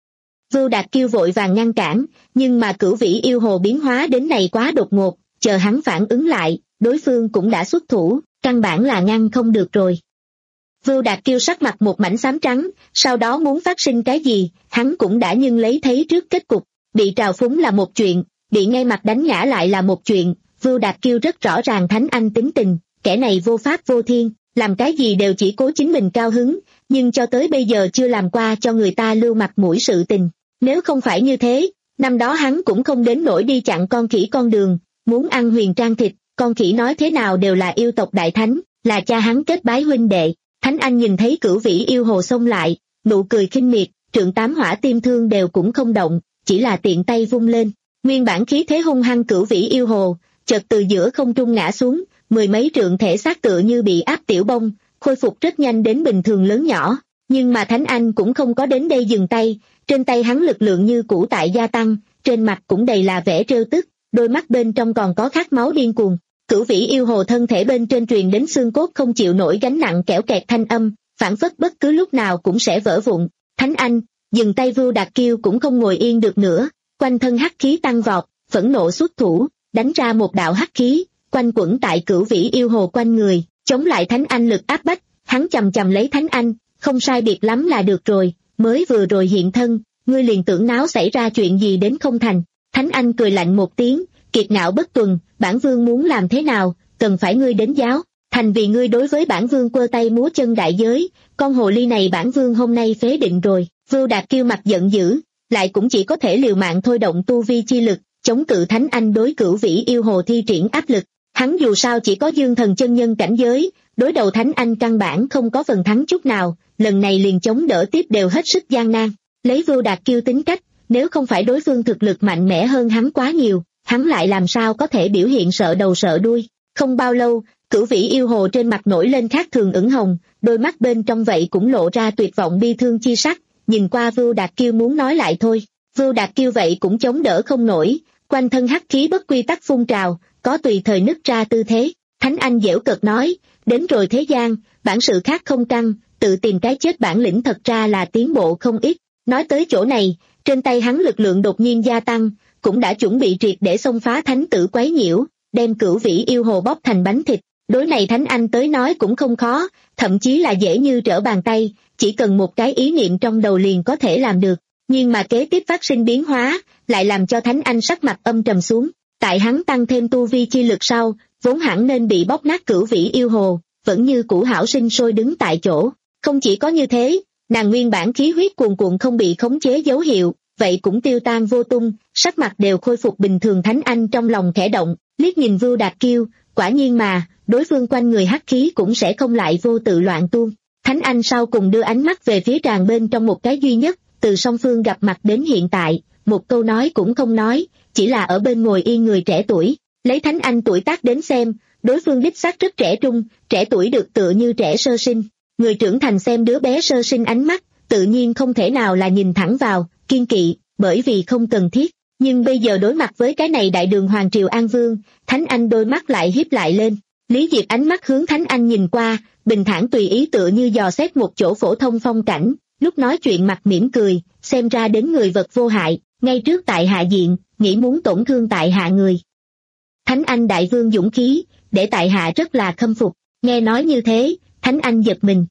Vưu Đạt Kiêu vội vàng ngăn cản, nhưng mà Cửu Vĩ yêu hồ biến hóa đến này quá đột ngột, chờ hắn phản ứng lại, đối phương cũng đã xuất thủ, căn bản là ngăn không được rồi. Vưu Đạt Kiêu sắc mặt một mảnh xám trắng, sau đó muốn phát sinh cái gì, hắn cũng đã nhưng lấy thấy trước kết cục, bị trào phúng là một chuyện, bị ngay mặt đánh ngã lại là một chuyện. Vưu Đạt Kiêu rất rõ ràng Thánh Anh tính tình, kẻ này vô pháp vô thiên, làm cái gì đều chỉ cố chính mình cao hứng, nhưng cho tới bây giờ chưa làm qua cho người ta lưu mặt mũi sự tình. Nếu không phải như thế, năm đó hắn cũng không đến nỗi đi chặn con khỉ con đường, muốn ăn huyền trang thịt, con khỉ nói thế nào đều là yêu tộc đại thánh, là cha hắn kết bái huynh đệ. Thánh Anh nhìn thấy Cửu Vĩ yêu hồ xông lại, nụ cười khinh miệt, trượng tám hỏa tim thương đều cũng không động, chỉ là tiện tay vung lên. Nguyên bản khí thế hung hăng Cửu Vĩ yêu hồ, chợt từ giữa không trung ngã xuống, mười mấy trượng thể xác tựa như bị áp tiểu bông, khôi phục rất nhanh đến bình thường lớn nhỏ. Nhưng mà Thánh Anh cũng không có đến đây dừng tay, trên tay hắn lực lượng như cũ tại gia tăng, trên mặt cũng đầy là vẻ trêu tức, đôi mắt bên trong còn có khát máu điên cuồng. Cửu Vĩ yêu hồ thân thể bên trên truyền đến xương cốt không chịu nổi gánh nặng kẽo kẹt thanh âm, phản phất bất cứ lúc nào cũng sẽ vỡ vụn. Thánh Anh, dừng tay. Vưu Đạt Kiêu cũng không ngồi yên được nữa, quanh thân hắc khí tăng vọt, phẫn nộ xuất thủ, đánh ra một đạo hắc khí, quanh quẩn tại Cửu Vĩ yêu hồ quanh người, chống lại Thánh Anh lực áp bách. Hắn chầm chầm lấy Thánh Anh, không sai biệt lắm là được rồi, mới vừa rồi hiện thân, ngươi liền tưởng náo xảy ra chuyện gì đến không thành. Thánh Anh cười lạnh một tiếng, kiệt ngạo bất tuần, bản vương muốn làm thế nào, cần phải ngươi đến giáo, thành vì ngươi đối với bản vương quơ tay múa chân đại giới, con hồ ly này bản vương hôm nay phế định rồi. Vưu Đạt Kiêu mặt giận dữ, lại cũng chỉ có thể liều mạng thôi động tu vi chi lực, chống cự Thánh Anh đối Cửu Vĩ yêu hồ thi triển áp lực. Hắn dù sao chỉ có dương thần chân nhân cảnh giới, đối đầu Thánh Anh căn bản không có phần thắng chút nào, lần này liền chống đỡ tiếp đều hết sức gian nan. Lấy Vưu Đạt Kiêu tính cách, nếu không phải đối phương thực lực mạnh mẽ hơn hắn quá nhiều, hắn lại làm sao có thể biểu hiện sợ đầu sợ đuôi. Không bao lâu, Cửu Vĩ yêu hồ trên mặt nổi lên khác thường ửng hồng, đôi mắt bên trong vậy cũng lộ ra tuyệt vọng bi thương chi sắc, nhìn qua Vưu Đạt Kiêu muốn nói lại thôi. Vưu Đạt Kiêu vậy cũng chống đỡ không nổi, quanh thân hắc khí bất quy tắc phun trào, có tùy thời nứt ra tư thế. Thánh Anh giễu cợt nói, đến rồi thế gian, bản sự khác không căng, tự tìm cái chết bản lĩnh thật ra là tiến bộ không ít. Nói tới chỗ này, trên tay hắn lực lượng đột nhiên gia tăng, cũng đã chuẩn bị triệt để xông phá thánh tử quấy nhiễu, đem Cửu Vĩ yêu hồ bóc thành bánh thịt. Đối này Thánh Anh tới nói cũng không khó, thậm chí là dễ như trở bàn tay, chỉ cần một cái ý niệm trong đầu liền có thể làm được. Nhưng mà kế tiếp phát sinh biến hóa, lại làm cho Thánh Anh sắc mặt âm trầm xuống. Tại hắn tăng thêm tu vi chi lực sau, vốn hẳn nên bị bóc nát Cửu Vĩ yêu hồ, vẫn như cũ hảo sinh sôi đứng tại chỗ. Không chỉ có như thế, nàng nguyên bản khí huyết cuồn cuộn không bị khống chế dấu hiệu, vậy cũng tiêu tan vô tung, sắc mặt đều khôi phục bình thường. Thánh Anh trong lòng khẽ động, liếc nhìn Vưu Đạt Kiêu, quả nhiên mà, đối phương quanh người hắc khí cũng sẽ không lại vô tự loạn tuôn. Thánh Anh sau cùng đưa ánh mắt về phía tràn bên trong một cái duy nhất, từ song phương gặp mặt đến hiện tại, một câu nói cũng không nói, chỉ là ở bên ngồi yên người trẻ tuổi. Lấy Thánh Anh tuổi tác đến xem, đối phương đích xác rất trẻ trung, trẻ tuổi được tựa như trẻ sơ sinh. Người trưởng thành xem đứa bé sơ sinh ánh mắt, tự nhiên không thể nào là nhìn thẳng vào, kiên kỵ, bởi vì không cần thiết. Nhưng bây giờ đối mặt với cái này đại đường hoàng triều An Vương, Thánh Anh đôi mắt lại hiếp lại lên. Lý Diệp ánh mắt hướng Thánh Anh nhìn qua, bình thản tùy ý tựa như dò xét một chỗ phổ thông phong cảnh, lúc nói chuyện mặt mỉm cười, xem ra đến người vật vô hại, ngay trước tại hạ diện, nghĩ muốn tổn thương tại hạ người. Thánh Anh đại vương dũng khí, để tại hạ rất là khâm phục. Nghe nói như thế, Thánh Anh giật mình.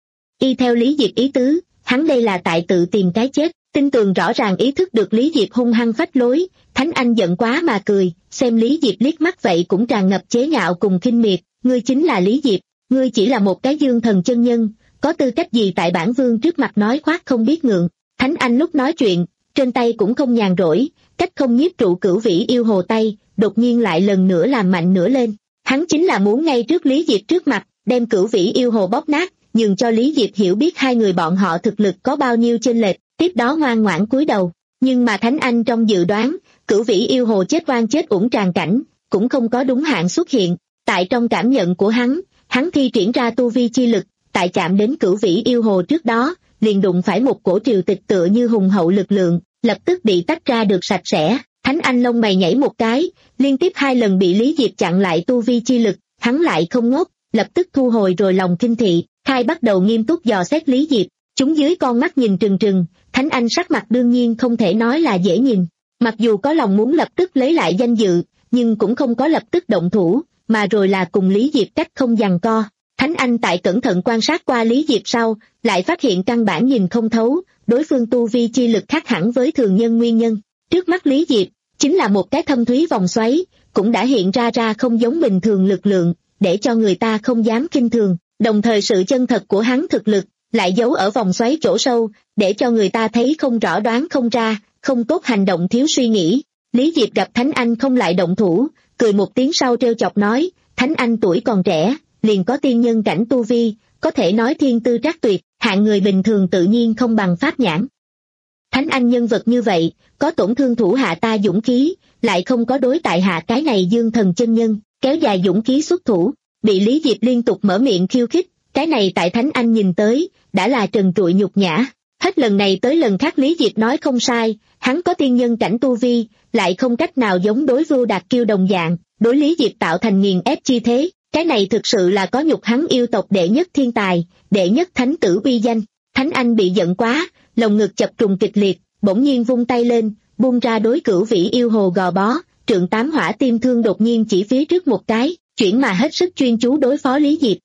Y theo Lý Diệp ý tứ, hắn đây là tại tự tìm cái chết. Tin Tường rõ ràng ý thức được Lý Diệp hung hăng phách lối, Thánh Anh giận quá mà cười, xem Lý Diệp liếc mắt vậy cũng tràn ngập chế nhạo cùng khinh miệt, ngươi chính là Lý Diệp, ngươi chỉ là một cái dương thần chân nhân, có tư cách gì tại bản vương trước mặt nói khoác không biết ngượng. Thánh Anh lúc nói chuyện, trên tay cũng không nhàn rỗi, cách không nhiếp trụ Cửu Vĩ Yêu Hồ tay, đột nhiên lại lần nữa làm mạnh nữa lên. Hắn chính là muốn ngay trước Lý Diệp trước mặt, đem Cửu Vĩ Yêu Hồ bóp nát, nhường cho Lý Diệp hiểu biết hai người bọn họ thực lực có bao nhiêu chênh lệch, tiếp đó ngoan ngoãn cúi đầu. Nhưng mà Thánh Anh trong dự đoán, Cửu Vĩ Yêu Hồ chết oan chết uổng tràn cảnh, cũng không có đúng hạn xuất hiện. Tại trong cảm nhận của hắn, hắn thi triển ra tu vi chi lực, tại chạm đến Cửu Vĩ Yêu Hồ trước đó, liền đụng phải một cổ triều tịch tựa như hùng hậu lực lượng, lập tức bị tách ra được sạch sẽ. Thánh Anh lông mày nhảy một cái, liên tiếp hai lần bị Lý Diệp chặn lại tu vi chi lực, hắn lại không ngốc, lập tức thu hồi rồi lòng kinh thị, khai bắt đầu nghiêm túc dò xét Lý Diệp. Chúng dưới con mắt nhìn trừng trừng, Thánh Anh sắc mặt đương nhiên không thể nói là dễ nhìn. Mặc dù có lòng muốn lập tức lấy lại danh dự, nhưng cũng không có lập tức động thủ, mà rồi là cùng Lý Diệp cách không giằng co. Thánh Anh tại cẩn thận quan sát qua Lý Diệp sau, lại phát hiện căn bản nhìn không thấu, đối phương tu vi chi lực khác hẳn với thường nhân nguyên nhân. Trước mắt Lý Diệp, chính là một cái thâm thúy vòng xoáy, cũng đã hiện ra ra không giống bình thường lực lượng, để cho người ta không dám kinh thường, đồng thời sự chân thật của hắn thực lực, lại giấu ở vòng xoáy chỗ sâu, để cho người ta thấy không rõ đoán không ra, không tốt hành động thiếu suy nghĩ. Lý Diệp gặp Thánh Anh không lại động thủ, cười một tiếng sau trêu chọc nói, Thánh Anh tuổi còn trẻ, liền có tiên nhân cảnh tu vi, có thể nói thiên tư trác tuyệt, hạng người bình thường tự nhiên không bằng pháp nhãn. Thánh Anh nhân vật như vậy, có tổn thương thủ hạ ta dũng khí, lại không có đối tại hạ cái này dương thần chân nhân, kéo dài dũng khí xuất thủ, bị Lý Diệp liên tục mở miệng khiêu khích, cái này tại Thánh Anh nhìn tới, đã là trần trụi nhục nhã. Hết lần này tới lần khác Lý Diệp nói không sai, hắn có tiên nhân cảnh tu vi, lại không cách nào giống đối Vưu Đạt Kiêu đồng dạng, đối Lý Diệp tạo thành nghiền ép chi thế, cái này thực sự là có nhục hắn yêu tộc đệ nhất thiên tài, đệ nhất thánh tử uy danh. Thánh Anh bị giận quá, lồng ngực chập trùng kịch liệt, bỗng nhiên vung tay lên, buông ra đối Cửu Vĩ Yêu Hồ gò bó, trượng tám hỏa tim thương đột nhiên chỉ phía trước một cái, chuyển mà hết sức chuyên chú đối phó Lý Diệp.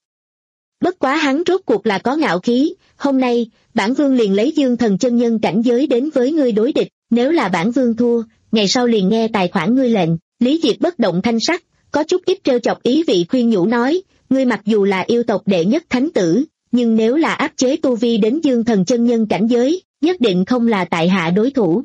Bất quá hắn rốt cuộc là có ngạo khí, hôm nay, bản vương liền lấy dương thần chân nhân cảnh giới đến với ngươi đối địch, nếu là bản vương thua, ngày sau liền nghe tài khoản ngươi lệnh. Lý Diệp bất động thanh sắc, có chút ít trêu chọc ý vị khuyên nhủ nói, ngươi mặc dù là yêu tộc đệ nhất thánh tử, nhưng nếu là áp chế tu vi đến dương thần chân nhân cảnh giới, nhất định không là tại hạ đối thủ.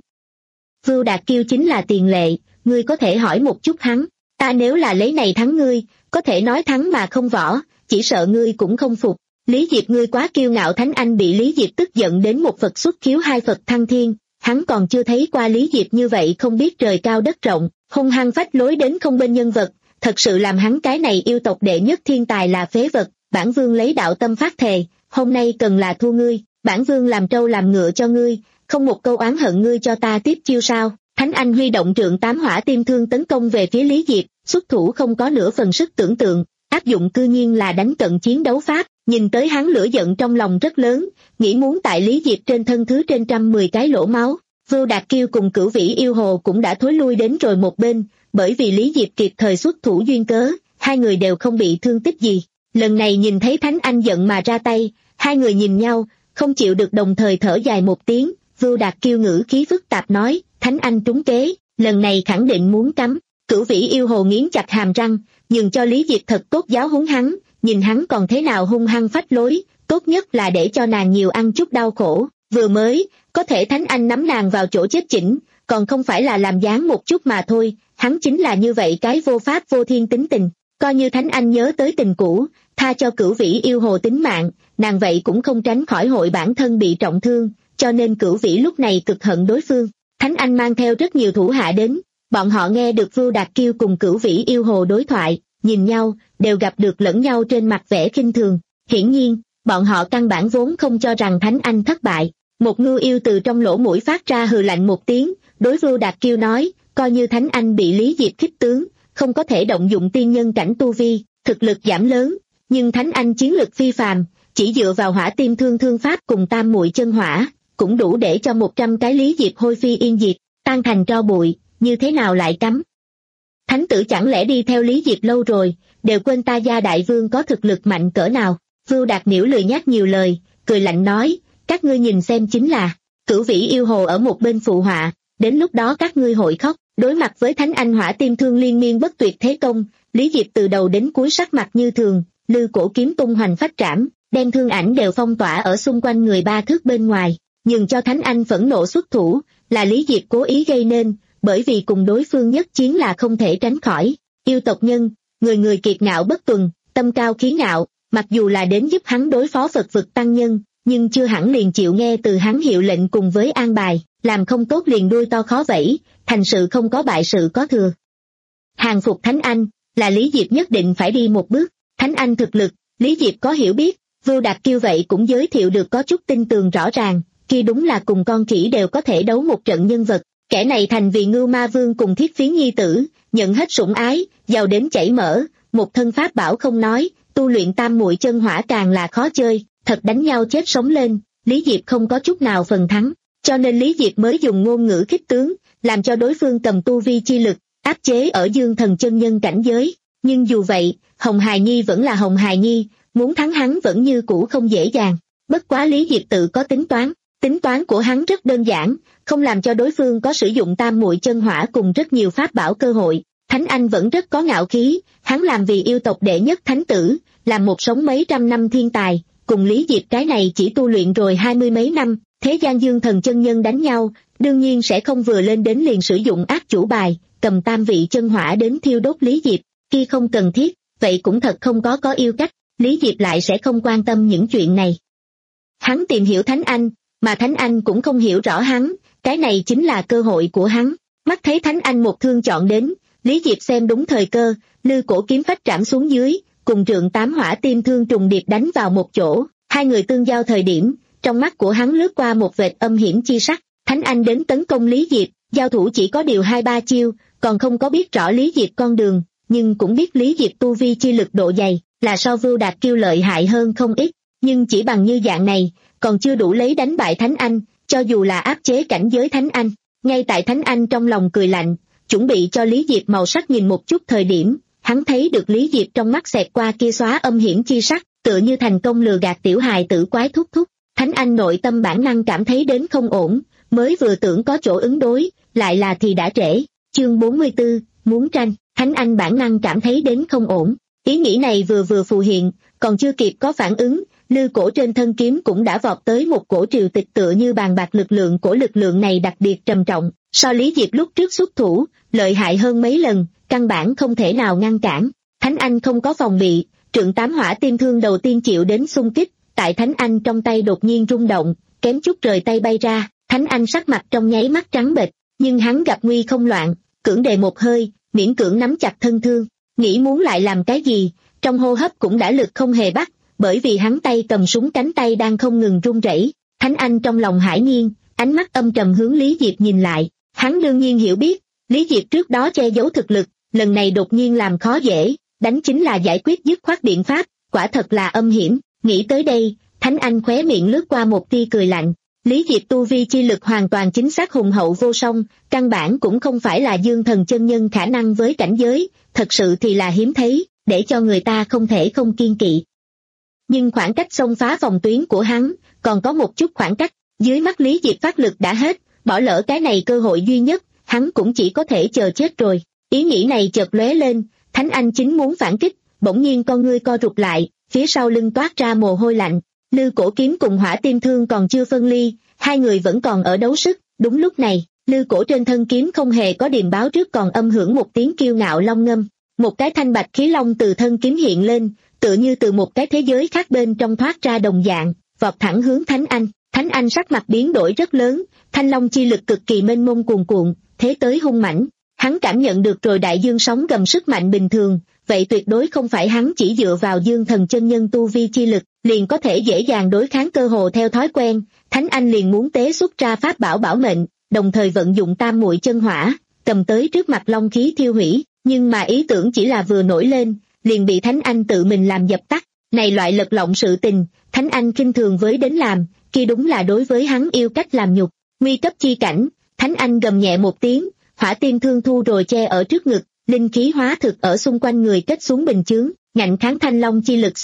Vưu Đạt Kiêu chính là tiền lệ, ngươi có thể hỏi một chút hắn, ta nếu là lấy này thắng ngươi, có thể nói thắng mà không võ, chỉ sợ ngươi cũng không phục. Lý Diệp ngươi quá kiêu ngạo. Thánh Anh bị Lý Diệp tức giận đến một Phật xuất khiếu hai Phật thăng thiên, hắn còn chưa thấy qua Lý Diệp như vậy không biết trời cao đất rộng, hung hăng phách lối đến không bên nhân vật, thật sự làm hắn cái này yêu tộc đệ nhất thiên tài là phế vật. Bản vương lấy đạo tâm phát thề, hôm nay cần là thua ngươi, bản vương làm trâu làm ngựa cho ngươi, không một câu oán hận ngươi cho ta tiếp chiêu sao. Thánh Anh huy động trượng tám hỏa tim thương tấn công về phía Lý Diệp, xuất thủ không có nửa phần sức tưởng tượng, áp dụng cư nhiên là đánh cận chiến đấu pháp. Nhìn tới hắn lửa giận trong lòng rất lớn, nghĩ muốn tại Lý Diệp trên thân thứ trên trăm mười cái lỗ máu. Vưu Đạt Kiêu cùng Cửu Vĩ Yêu Hồ cũng đã thối lui đến rồi một bên, bởi vì Lý Diệp kịp thời xuất thủ duyên cớ, hai người đều không bị thương tích gì. Lần này nhìn thấy Thánh Anh giận mà ra tay, hai người nhìn nhau, không chịu được đồng thời thở dài một tiếng. Vưu Đạt Kiêu ngữ khí phức tạp nói, Thánh Anh trúng kế, lần này khẳng định muốn cắm. Cửu Vĩ Yêu Hồ nghiến chặt hàm răng, nhường cho Lý Diệp thật tốt giáo huấn hắn, nhìn hắn còn thế nào hung hăng phách lối, tốt nhất là để cho nàng nhiều ăn chút đau khổ. Vừa mới, có thể Thánh Anh nắm nàng vào chỗ chết chỉnh, còn không phải là làm dáng một chút mà thôi, hắn chính là như vậy cái vô pháp vô thiên tính tình. Coi như Thánh Anh nhớ tới tình cũ, tha cho Cửu Vĩ Yêu Hồ tính mạng, nàng vậy cũng không tránh khỏi hội bản thân bị trọng thương, cho nên Cửu Vĩ lúc này cực hận đối phương. Thánh Anh mang theo rất nhiều thủ hạ đến, bọn họ nghe được Vưu Đạt Kiêu cùng Cửu Vĩ Yêu Hồ đối thoại, nhìn nhau, đều gặp được lẫn nhau trên mặt vẻ khinh thường. Hiển nhiên, bọn họ căn bản vốn không cho rằng Thánh Anh thất bại. Một ngưu yêu từ trong lỗ mũi phát ra hừ lạnh một tiếng, đối Vưu Đạt Kiêu nói, coi như Thánh Anh bị Lý Diệp khích tướng, không có thể động dụng tiên nhân cảnh tu vi, thực lực giảm lớn, nhưng Thánh Anh chiến lực phi phàm, chỉ dựa vào hỏa tim thương thương pháp cùng tam muội chân hỏa, cũng đủ để cho một trăm cái Lý Diệp hôi phi yên diệt, tan thành tro bụi, như thế nào lại cắm? Thánh tử chẳng lẽ đi theo Lý Diệp lâu rồi, đều quên ta Gia đại vương có thực lực mạnh cỡ nào? Vưu Đạt Niễu lười nhác nhiều lời, cười lạnh nói, các ngươi nhìn xem chính là. Cửu Vĩ yêu hồ ở một bên phụ họa, đến lúc đó các ngươi hội khóc. Đối mặt với Thánh Anh Hỏa Tim Thương liên miên bất tuyệt thế công, Lý Diệp từ đầu đến cuối sắc mặt như thường, lư cổ kiếm tung hoành phách trảm, đem thương ảnh đều phong tỏa ở xung quanh người ba thước bên ngoài, nhưng cho Thánh Anh phẫn nộ xuất thủ, là Lý Diệp cố ý gây nên, bởi vì cùng đối phương nhất chiến là không thể tránh khỏi. Yêu tộc nhân, người người kiệt ngạo bất tuần, tâm cao khí ngạo, mặc dù là đến giúp hắn đối phó Phật vực tăng nhân, nhưng chưa hẳn liền chịu nghe từ hắn hiệu lệnh cùng với an bài, làm không tốt liền đuôi to khó vẫy, thành sự không có bại sự có thừa. Hàng phục Thánh Anh, là Lý Diệp nhất định phải đi một bước. Thánh Anh thực lực, Lý Diệp có hiểu biết, Vưu Đạt Kiêu vậy cũng giới thiệu được có chút tin tường rõ ràng, kia đúng là cùng con khỉ đều có thể đấu một trận nhân vật. Kẻ này thành vì Ngưu Ma Vương cùng Thiết Phiến nhi tử, nhận hết sủng ái, giàu đến chảy mỡ, một thân pháp bảo không nói, tu luyện tam muội chân hỏa càng là khó chơi, thật đánh nhau chết sống lên, Lý Diệp không có chút nào phần thắng, cho nên Lý Diệp mới dùng ngôn ngữ khích tướng, làm cho đối phương cầm tu vi chi lực, áp chế ở dương thần chân nhân cảnh giới. Nhưng dù vậy, Hồng Hài Nhi vẫn là Hồng Hài Nhi, muốn thắng hắn vẫn như cũ không dễ dàng. Bất quá Lý Diệp tự có tính toán, tính toán của hắn rất đơn giản, không làm cho đối phương có sử dụng tam muội chân hỏa cùng rất nhiều pháp bảo cơ hội. Thánh Anh vẫn rất có ngạo khí, hắn làm vì yêu tộc đệ nhất thánh tử, làm một sống mấy trăm năm thiên tài, cùng Lý Diệp cái này chỉ tu luyện rồi hai mươi mấy năm, thế gian dương thần chân nhân đánh nhau, đương nhiên sẽ không vừa lên đến liền sử dụng ác chủ bài, cầm tam vị chân hỏa đến thiêu đốt Lý Diệp, khi không cần thiết, vậy cũng thật không có có yêu cách, Lý Diệp lại sẽ không quan tâm những chuyện này. Hắn tìm hiểu Thánh Anh, mà Thánh Anh cũng không hiểu rõ hắn, cái này chính là cơ hội của hắn. Mắt thấy Thánh Anh một thương chọn đến, Lý Diệp xem đúng thời cơ, lư cổ kiếm phách trảm xuống dưới, cùng trượng tám hỏa tim thương trùng điệp đánh vào một chỗ, hai người tương giao thời điểm, trong mắt của hắn lướt qua một vệt âm hiểm chi sắc. Thánh Anh đến tấn công Lý Diệp, giao thủ chỉ có điều hai ba chiêu, còn không có biết rõ Lý Diệp con đường, nhưng cũng biết Lý Diệp tu vi chi lực độ dày, là so Vưu Đạt Kiêu lợi hại hơn không ít, nhưng chỉ bằng như dạng này, còn chưa đủ lấy đánh bại Thánh Anh, cho dù là áp chế cảnh giới Thánh Anh. Ngay tại Thánh Anh trong lòng cười lạnh, chuẩn bị cho Lý Diệp màu sắc nhìn một chút thời điểm, hắn thấy được Lý Diệp trong mắt xẹt qua kia xóa âm hiểm chi sắc, tựa như thành công lừa gạt tiểu hài tử quái thúc thúc. Thánh Anh nội tâm bản năng cảm thấy đến không ổn, mới vừa tưởng có chỗ ứng đối, lại là thì đã trễ. Chương bốn mươi tư, muốn tranh. Thánh Anh bản năng cảm thấy đến không ổn, ý nghĩ này vừa vừa phù hiện, còn chưa kịp có phản ứng, lư cổ trên thân kiếm cũng đã vọt tới một cổ triều tịch tựa như bàn bạc lực lượng của lực lượng này đặc biệt trầm trọng, so Lý Diệp lúc trước xuất thủ, lợi hại hơn mấy lần, căn bản không thể nào ngăn cản. Thánh Anh không có phòng bị, trượng tám hỏa tim thương đầu tiên chịu đến xung kích, tại Thánh Anh trong tay đột nhiên rung động, kém chút rời tay bay ra, Thánh Anh sắc mặt trong nháy mắt trắng bệch, nhưng hắn gặp nguy không loạn, cưỡng đề một hơi, miễn cưỡng nắm chặt thân thương, nghĩ muốn lại làm cái gì, trong hô hấp cũng đã lực không hề bắt, bởi vì hắn tay cầm súng cánh tay đang không ngừng run rẩy. Thánh Anh trong lòng hải nhiên, ánh mắt âm trầm hướng Lý Diệp nhìn lại, hắn đương nhiên hiểu biết, Lý Diệp trước đó che giấu thực lực, lần này đột nhiên làm khó dễ, đánh chính là giải quyết dứt khoát biện pháp, quả thật là âm hiểm. Nghĩ tới đây, Thánh Anh khóe miệng lướt qua một tia cười lạnh. Lý Diệp tu vi chi lực hoàn toàn chính xác hùng hậu vô song, căn bản cũng không phải là dương thần chân nhân khả năng với cảnh giới, thật sự thì là hiếm thấy, để cho người ta không thể không kiên kỵ. Nhưng khoảng cách xông phá phòng tuyến của hắn, còn có một chút khoảng cách, dưới mắt Lý Diệp phát lực đã hết, bỏ lỡ cái này cơ hội duy nhất, hắn cũng chỉ có thể chờ chết rồi. Ý nghĩ này chợt lóe lên, Thánh Anh chính muốn phản kích, bỗng nhiên con ngươi co rụt lại, phía sau lưng toát ra mồ hôi lạnh. Lư cổ kiếm cùng hỏa tim thương còn chưa phân ly, hai người vẫn còn ở đấu sức. Đúng lúc này, lư cổ trên thân kiếm không hề có điềm báo trước còn âm hưởng một tiếng kiêu ngạo long ngâm. Một cái thanh bạch khí long từ thân kiếm hiện lên, tựa như từ một cái thế giới khác bên trong thoát ra đồng dạng, vọt thẳng hướng Thánh Anh. Thánh Anh sắc mặt biến đổi rất lớn, thanh long chi lực cực kỳ mênh mông cuồn cuộn, thế tới hung mãnh. Hắn cảm nhận được rồi đại dương sóng gầm sức mạnh bình thường, vậy tuyệt đối không phải hắn chỉ dựa vào dương thần chân nhân tu vi chi lực, liền có thể dễ dàng đối kháng cơ hồ theo thói quen. Thánh Anh liền muốn tế xuất ra pháp bảo bảo mệnh, đồng thời vận dụng tam muội chân hỏa, cầm tới trước mặt long khí thiêu hủy, nhưng mà ý tưởng chỉ là vừa nổi lên, liền bị Thánh Anh tự mình làm dập tắt. Này loại lật lọng sự tình, Thánh Anh khinh thường với đến làm, kia đúng là đối với hắn yêu cách làm nhục. Nguy cấp chi cảnh, Thánh Anh gầm nhẹ một tiếng, hỏa tim thương thu rồi che ở trước ngực, linh khí hóa thực ở xung quanh người kết xuống bình chướng, ngạnh kháng thanh long chi lực xung kích.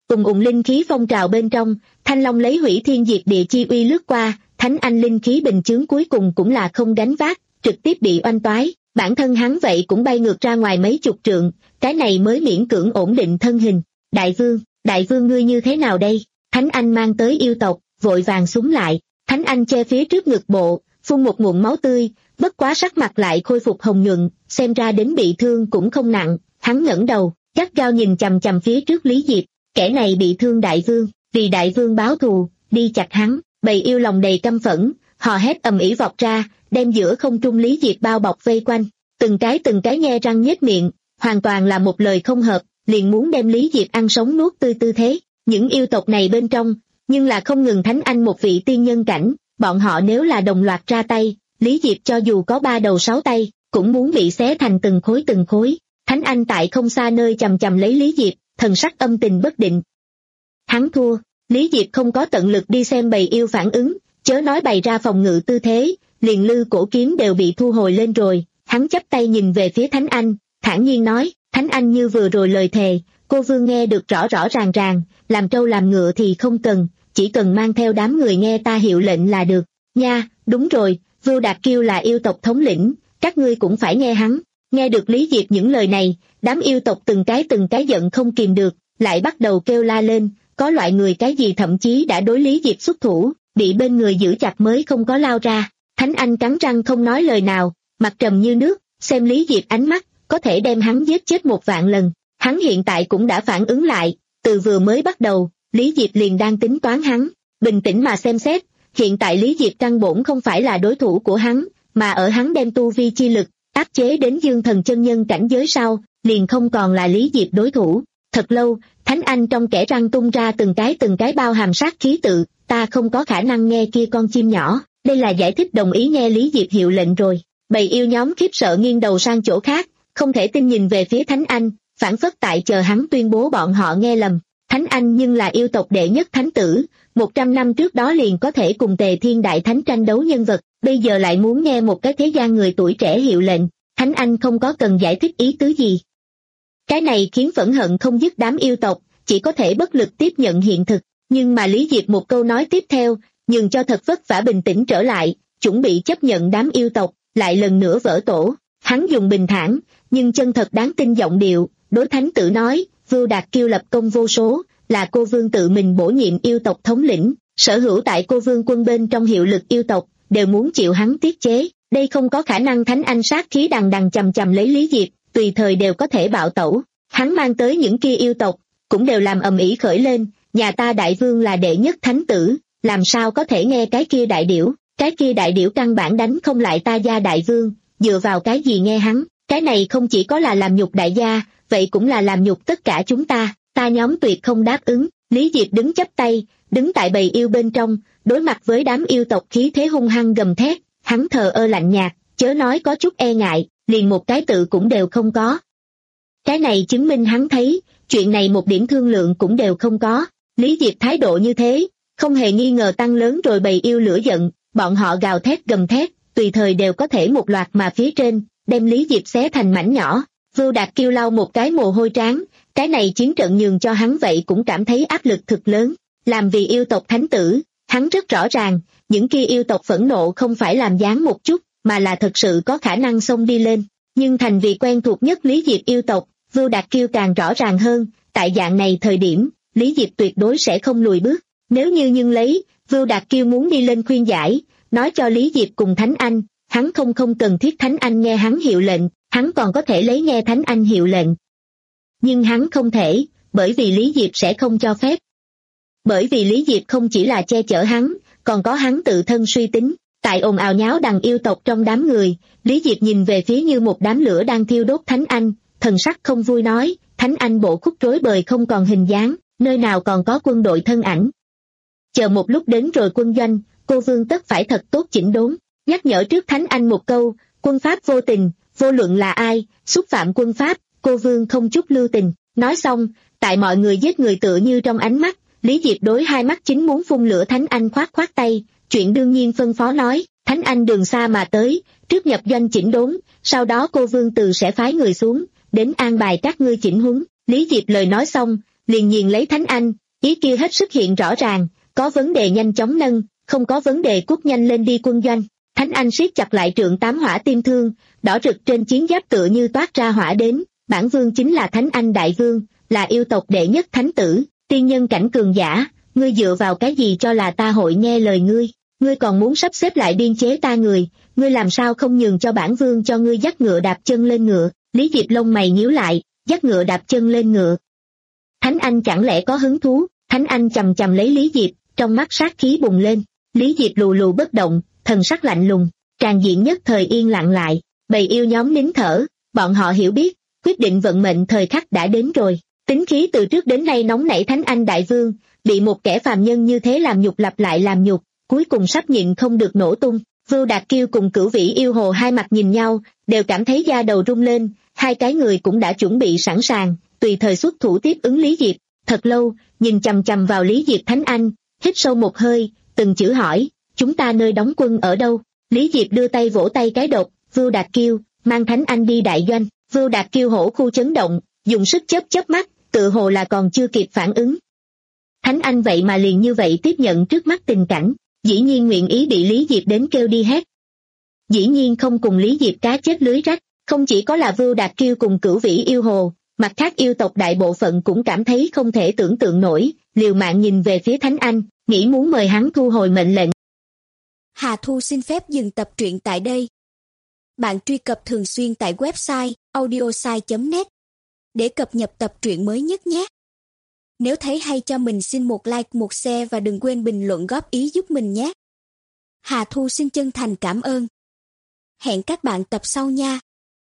Ùng ùng linh khí phong trào bên trong, Thanh Long lấy hủy thiên diệt địa chi uy lướt qua, Thánh Anh linh khí bình chướng cuối cùng cũng là không gánh vác, trực tiếp bị oanh toái, bản thân hắn vậy cũng bay ngược ra ngoài mấy chục trượng, cái này mới miễn cưỡng ổn định thân hình. Đại vương, đại vương ngươi như thế nào đây? Thánh Anh mang tới yêu tộc, vội vàng súng lại, Thánh Anh che phía trước ngực bộ, phun một ngụm máu tươi, bất quá sắc mặt lại khôi phục hồng nhuận, xem ra đến bị thương cũng không nặng, hắn ngẩng đầu, gắt gao nhìn chằm chằm phía trước Lý Diệp, kẻ này bị thương đại vương, vì đại vương báo thù, đi chặt hắn. Bầy yêu lòng đầy căm phẫn, hò hét ầm ĩ vọt ra, đem giữa không trung Lý Diệp bao bọc vây quanh, từng cái từng cái nhe răng nhếch miệng, hoàn toàn là một lời không hợp, liền muốn đem Lý Diệp ăn sống nuốt tươi tư thế. Những yêu tộc này bên trong, nhưng là không ngừng Thánh Anh một vị tiên nhân cảnh, bọn họ nếu là đồng loạt ra tay, Lý Diệp cho dù có ba đầu sáu tay, cũng muốn bị xé thành từng khối từng khối. Thánh Anh tại không xa nơi chầm chầm lấy Lý Diệp, thần sắc âm tình bất định. Hắn thua. Lý Diệp không có tận lực đi xem bầy yêu phản ứng, chớ nói bày ra phòng ngự tư thế, liền lư cổ kiếm đều bị thu hồi lên rồi, hắn chắp tay nhìn về phía Thánh Anh, thản nhiên nói, Thánh Anh như vừa rồi lời thề, cô vương nghe được rõ rõ ràng ràng, làm trâu làm ngựa thì không cần, chỉ cần mang theo đám người nghe ta hiệu lệnh là được. Nha, đúng rồi, Vưu Đạt Kiêu là yêu tộc thống lĩnh, các ngươi cũng phải nghe hắn. Nghe được Lý Diệp những lời này, đám yêu tộc từng cái từng cái giận không kìm được, lại bắt đầu kêu la lên. Có loại người cái gì thậm chí đã đối Lý Diệp xuất thủ, bị bên người giữ chặt mới không có lao ra. Thánh Anh cắn răng không nói lời nào, mặt trầm như nước, xem Lý Diệp ánh mắt, có thể đem hắn giết chết một vạn lần. Hắn hiện tại cũng đã phản ứng lại, từ vừa mới bắt đầu, Lý Diệp liền đang tính toán hắn. Bình tĩnh mà xem xét, hiện tại Lý Diệp căn bổn không phải là đối thủ của hắn, mà ở hắn đem tu vi chi lực, áp chế đến dương thần chân nhân cảnh giới sau, liền không còn là Lý Diệp đối thủ. Thật lâu, Thánh Anh trong kẽ răng tung ra từng cái từng cái bao hàm sát khí tự, ta không có khả năng nghe kia con chim nhỏ, đây là giải thích đồng ý nghe Lý Diệp hiệu lệnh rồi. Bầy yêu nhóm khiếp sợ nghiêng đầu sang chỗ khác, không thể tin nhìn về phía Thánh Anh, phản phất tại chờ hắn tuyên bố bọn họ nghe lầm. Thánh Anh nhưng là yêu tộc đệ nhất thánh tử, một trăm năm trước đó liền có thể cùng Tề Thiên Đại Thánh tranh đấu nhân vật, bây giờ lại muốn nghe một cái thế gian người tuổi trẻ hiệu lệnh, Thánh Anh không có cần giải thích ý tứ gì. Cái này khiến phẫn hận không dứt đám yêu tộc, chỉ có thể bất lực tiếp nhận hiện thực, nhưng mà Lý Diệp một câu nói tiếp theo, nhường cho thật vất vả bình tĩnh trở lại, chuẩn bị chấp nhận đám yêu tộc, lại lần nữa vỡ tổ. Hắn dùng bình thản, nhưng chân thật đáng tin giọng điệu, đối thánh tử nói, Vưu Đạt Kiêu lập công vô số, là cô vương tự mình bổ nhiệm yêu tộc thống lĩnh, sở hữu tại cô vương quân bên trong hiệu lực yêu tộc, đều muốn chịu hắn tiết chế, đây không có khả năng. Thánh Anh sát khí đằng đằng chầm chầm lấy Lý Diệp, tùy thời đều có thể bạo tẩu. Hắn mang tới những kia yêu tộc, cũng đều làm ầm ĩ khởi lên, nhà ta đại vương là đệ nhất thánh tử, làm sao có thể nghe cái kia đại điểu, cái kia đại điểu căn bản đánh không lại ta gia đại vương, dựa vào cái gì nghe hắn, cái này không chỉ có là làm nhục đại gia, vậy cũng là làm nhục tất cả chúng ta, ta nhóm tuyệt không đáp ứng. Lý Diệp đứng chắp tay, đứng tại bầy yêu bên trong, đối mặt với đám yêu tộc khí thế hung hăng gầm thét, hắn thờ ơ lạnh nhạt, chớ nói có chút e ngại, liền một cái tự cũng đều không có. Cái này chứng minh hắn thấy, chuyện này một điểm thương lượng cũng đều không có. Lý Diệp thái độ như thế, không hề nghi ngờ tăng lớn rồi bầy yêu lửa giận, bọn họ gào thét gầm thét, tùy thời đều có thể một loạt mà phía trên, đem Lý Diệp xé thành mảnh nhỏ. Vưu Đạt Kiêu lau một cái mồ hôi trán, cái này chiến trận nhường cho hắn vậy cũng cảm thấy áp lực thực lớn. Làm vì yêu tộc thánh tử, hắn rất rõ ràng, những kia yêu tộc phẫn nộ không phải làm dáng một chút, mà là thật sự có khả năng xông đi lên. Nhưng thành vì quen thuộc nhất Lý Diệp yêu tộc, Vưu Đạt Kiêu càng rõ ràng hơn, tại dạng này thời điểm, Lý Diệp tuyệt đối sẽ không lùi bước. Nếu như nhưng lấy, Vưu Đạt Kiêu muốn đi lên khuyên giải, nói cho Lý Diệp cùng Thánh Anh, hắn không không cần thiết Thánh Anh nghe hắn hiệu lệnh, hắn còn có thể lấy nghe Thánh Anh hiệu lệnh. Nhưng hắn không thể, bởi vì Lý Diệp sẽ không cho phép. Bởi vì Lý Diệp không chỉ là che chở hắn, còn có hắn tự thân suy tính. Tại ồn ào nháo đằng yêu tộc trong đám người, Lý Diệp nhìn về phía như một đám lửa đang thiêu đốt Thánh Anh, thần sắc không vui nói, Thánh Anh bộ khúc rối bời không còn hình dáng, nơi nào còn có quân đội thân ảnh. Chờ một lúc đến rồi quân doanh, cô vương tất phải thật tốt chỉnh đốn, nhắc nhở trước Thánh Anh một câu, quân pháp vô tình, vô luận là ai, xúc phạm quân pháp, cô vương không chút lưu tình. Nói xong, tại mọi người giết người tựa như trong ánh mắt, Lý Diệp đối hai mắt chính muốn phun lửa Thánh Anh khoát khoát tay, chuyện đương nhiên phân phó nói, Thánh Anh đường xa mà tới, trước nhập doanh chỉnh đốn, sau đó cô vương từ sẽ phái người xuống, đến an bài các ngươi chỉnh huấn. Lý Diệp lời nói xong, liền nhìn lấy Thánh Anh, ý kia hết sức hiện rõ ràng, có vấn đề nhanh chóng nâng, không có vấn đề cút nhanh lên đi quân doanh. Thánh Anh siết chặt lại trượng tám hỏa tim thương, đỏ rực trên chiến giáp tựa như toát ra hỏa đến, bản vương chính là Thánh Anh đại vương, là yêu tộc đệ nhất thánh tử, tiên nhân cảnh cường giả, ngươi dựa vào cái gì cho là ta hội nghe lời ngươi, ngươi còn muốn sắp xếp lại biên chế ta người, ngươi làm sao không nhường cho bản vương cho ngươi dắt ngựa đạp chân lên ngựa. Lý Diệp lông mày nhíu lại, dắt ngựa đạp chân lên ngựa. Thánh Anh chẳng lẽ có hứng thú? Thánh Anh chầm chầm lấy Lý Diệp, trong mắt sát khí bùng lên. Lý Diệp lù lù bất động, thần sắc lạnh lùng, tràn diện nhất thời yên lặng lại. Bầy yêu nhóm nín thở, bọn họ hiểu biết, quyết định vận mệnh thời khắc đã đến rồi. Tính khí từ trước đến nay nóng nảy Thánh Anh đại vương, bị một kẻ phàm nhân như thế làm nhục lặp lại làm nhục, cuối cùng sắp nhịn không được nổ tung. Vưu Đạt Kiêu cùng Cửu Vĩ Yêu Hồ hai mặt nhìn nhau, đều cảm thấy da đầu rung lên, hai cái người cũng đã chuẩn bị sẵn sàng, tùy thời xuất thủ tiếp ứng Lý Diệp. Thật lâu, nhìn chằm chằm vào Lý Diệp Thánh Anh, hít sâu một hơi, từng chữ hỏi, chúng ta nơi đóng quân ở đâu? Lý Diệp đưa tay vỗ tay cái đột, Vưu Đạt Kiêu, mang Thánh Anh đi đại doanh. Vưu Đạt Kiêu hổ khu chấn động, dùng sức chớp chớp mắt, tự hồ là còn chưa kịp phản ứng. Thánh Anh vậy mà liền như vậy tiếp nhận trước mắt tình cảnh, dĩ nhiên nguyện ý bị Lý Diệp đến kêu đi hết. Dĩ nhiên không cùng Lý Diệp cá chết lưới rách, không chỉ có là Vưu Đạt Kiêu cùng Cửu Vĩ Yêu Hồ, mặt khác yêu tộc đại bộ phận cũng cảm thấy không thể tưởng tượng nổi, liều mạng nhìn về phía Thánh Anh, nghĩ muốn mời hắn thu hồi mệnh lệnh. Hà Thu xin phép dừng tập truyện tại đây. Bạn truy cập thường xuyên tại website audiosai chấm net để cập nhật tập truyện mới nhất nhé. Nếu thấy hay cho mình xin một like, một share và đừng quên bình luận góp ý giúp mình nhé. Hà Thu xin chân thành cảm ơn. Hẹn các bạn tập sau nha.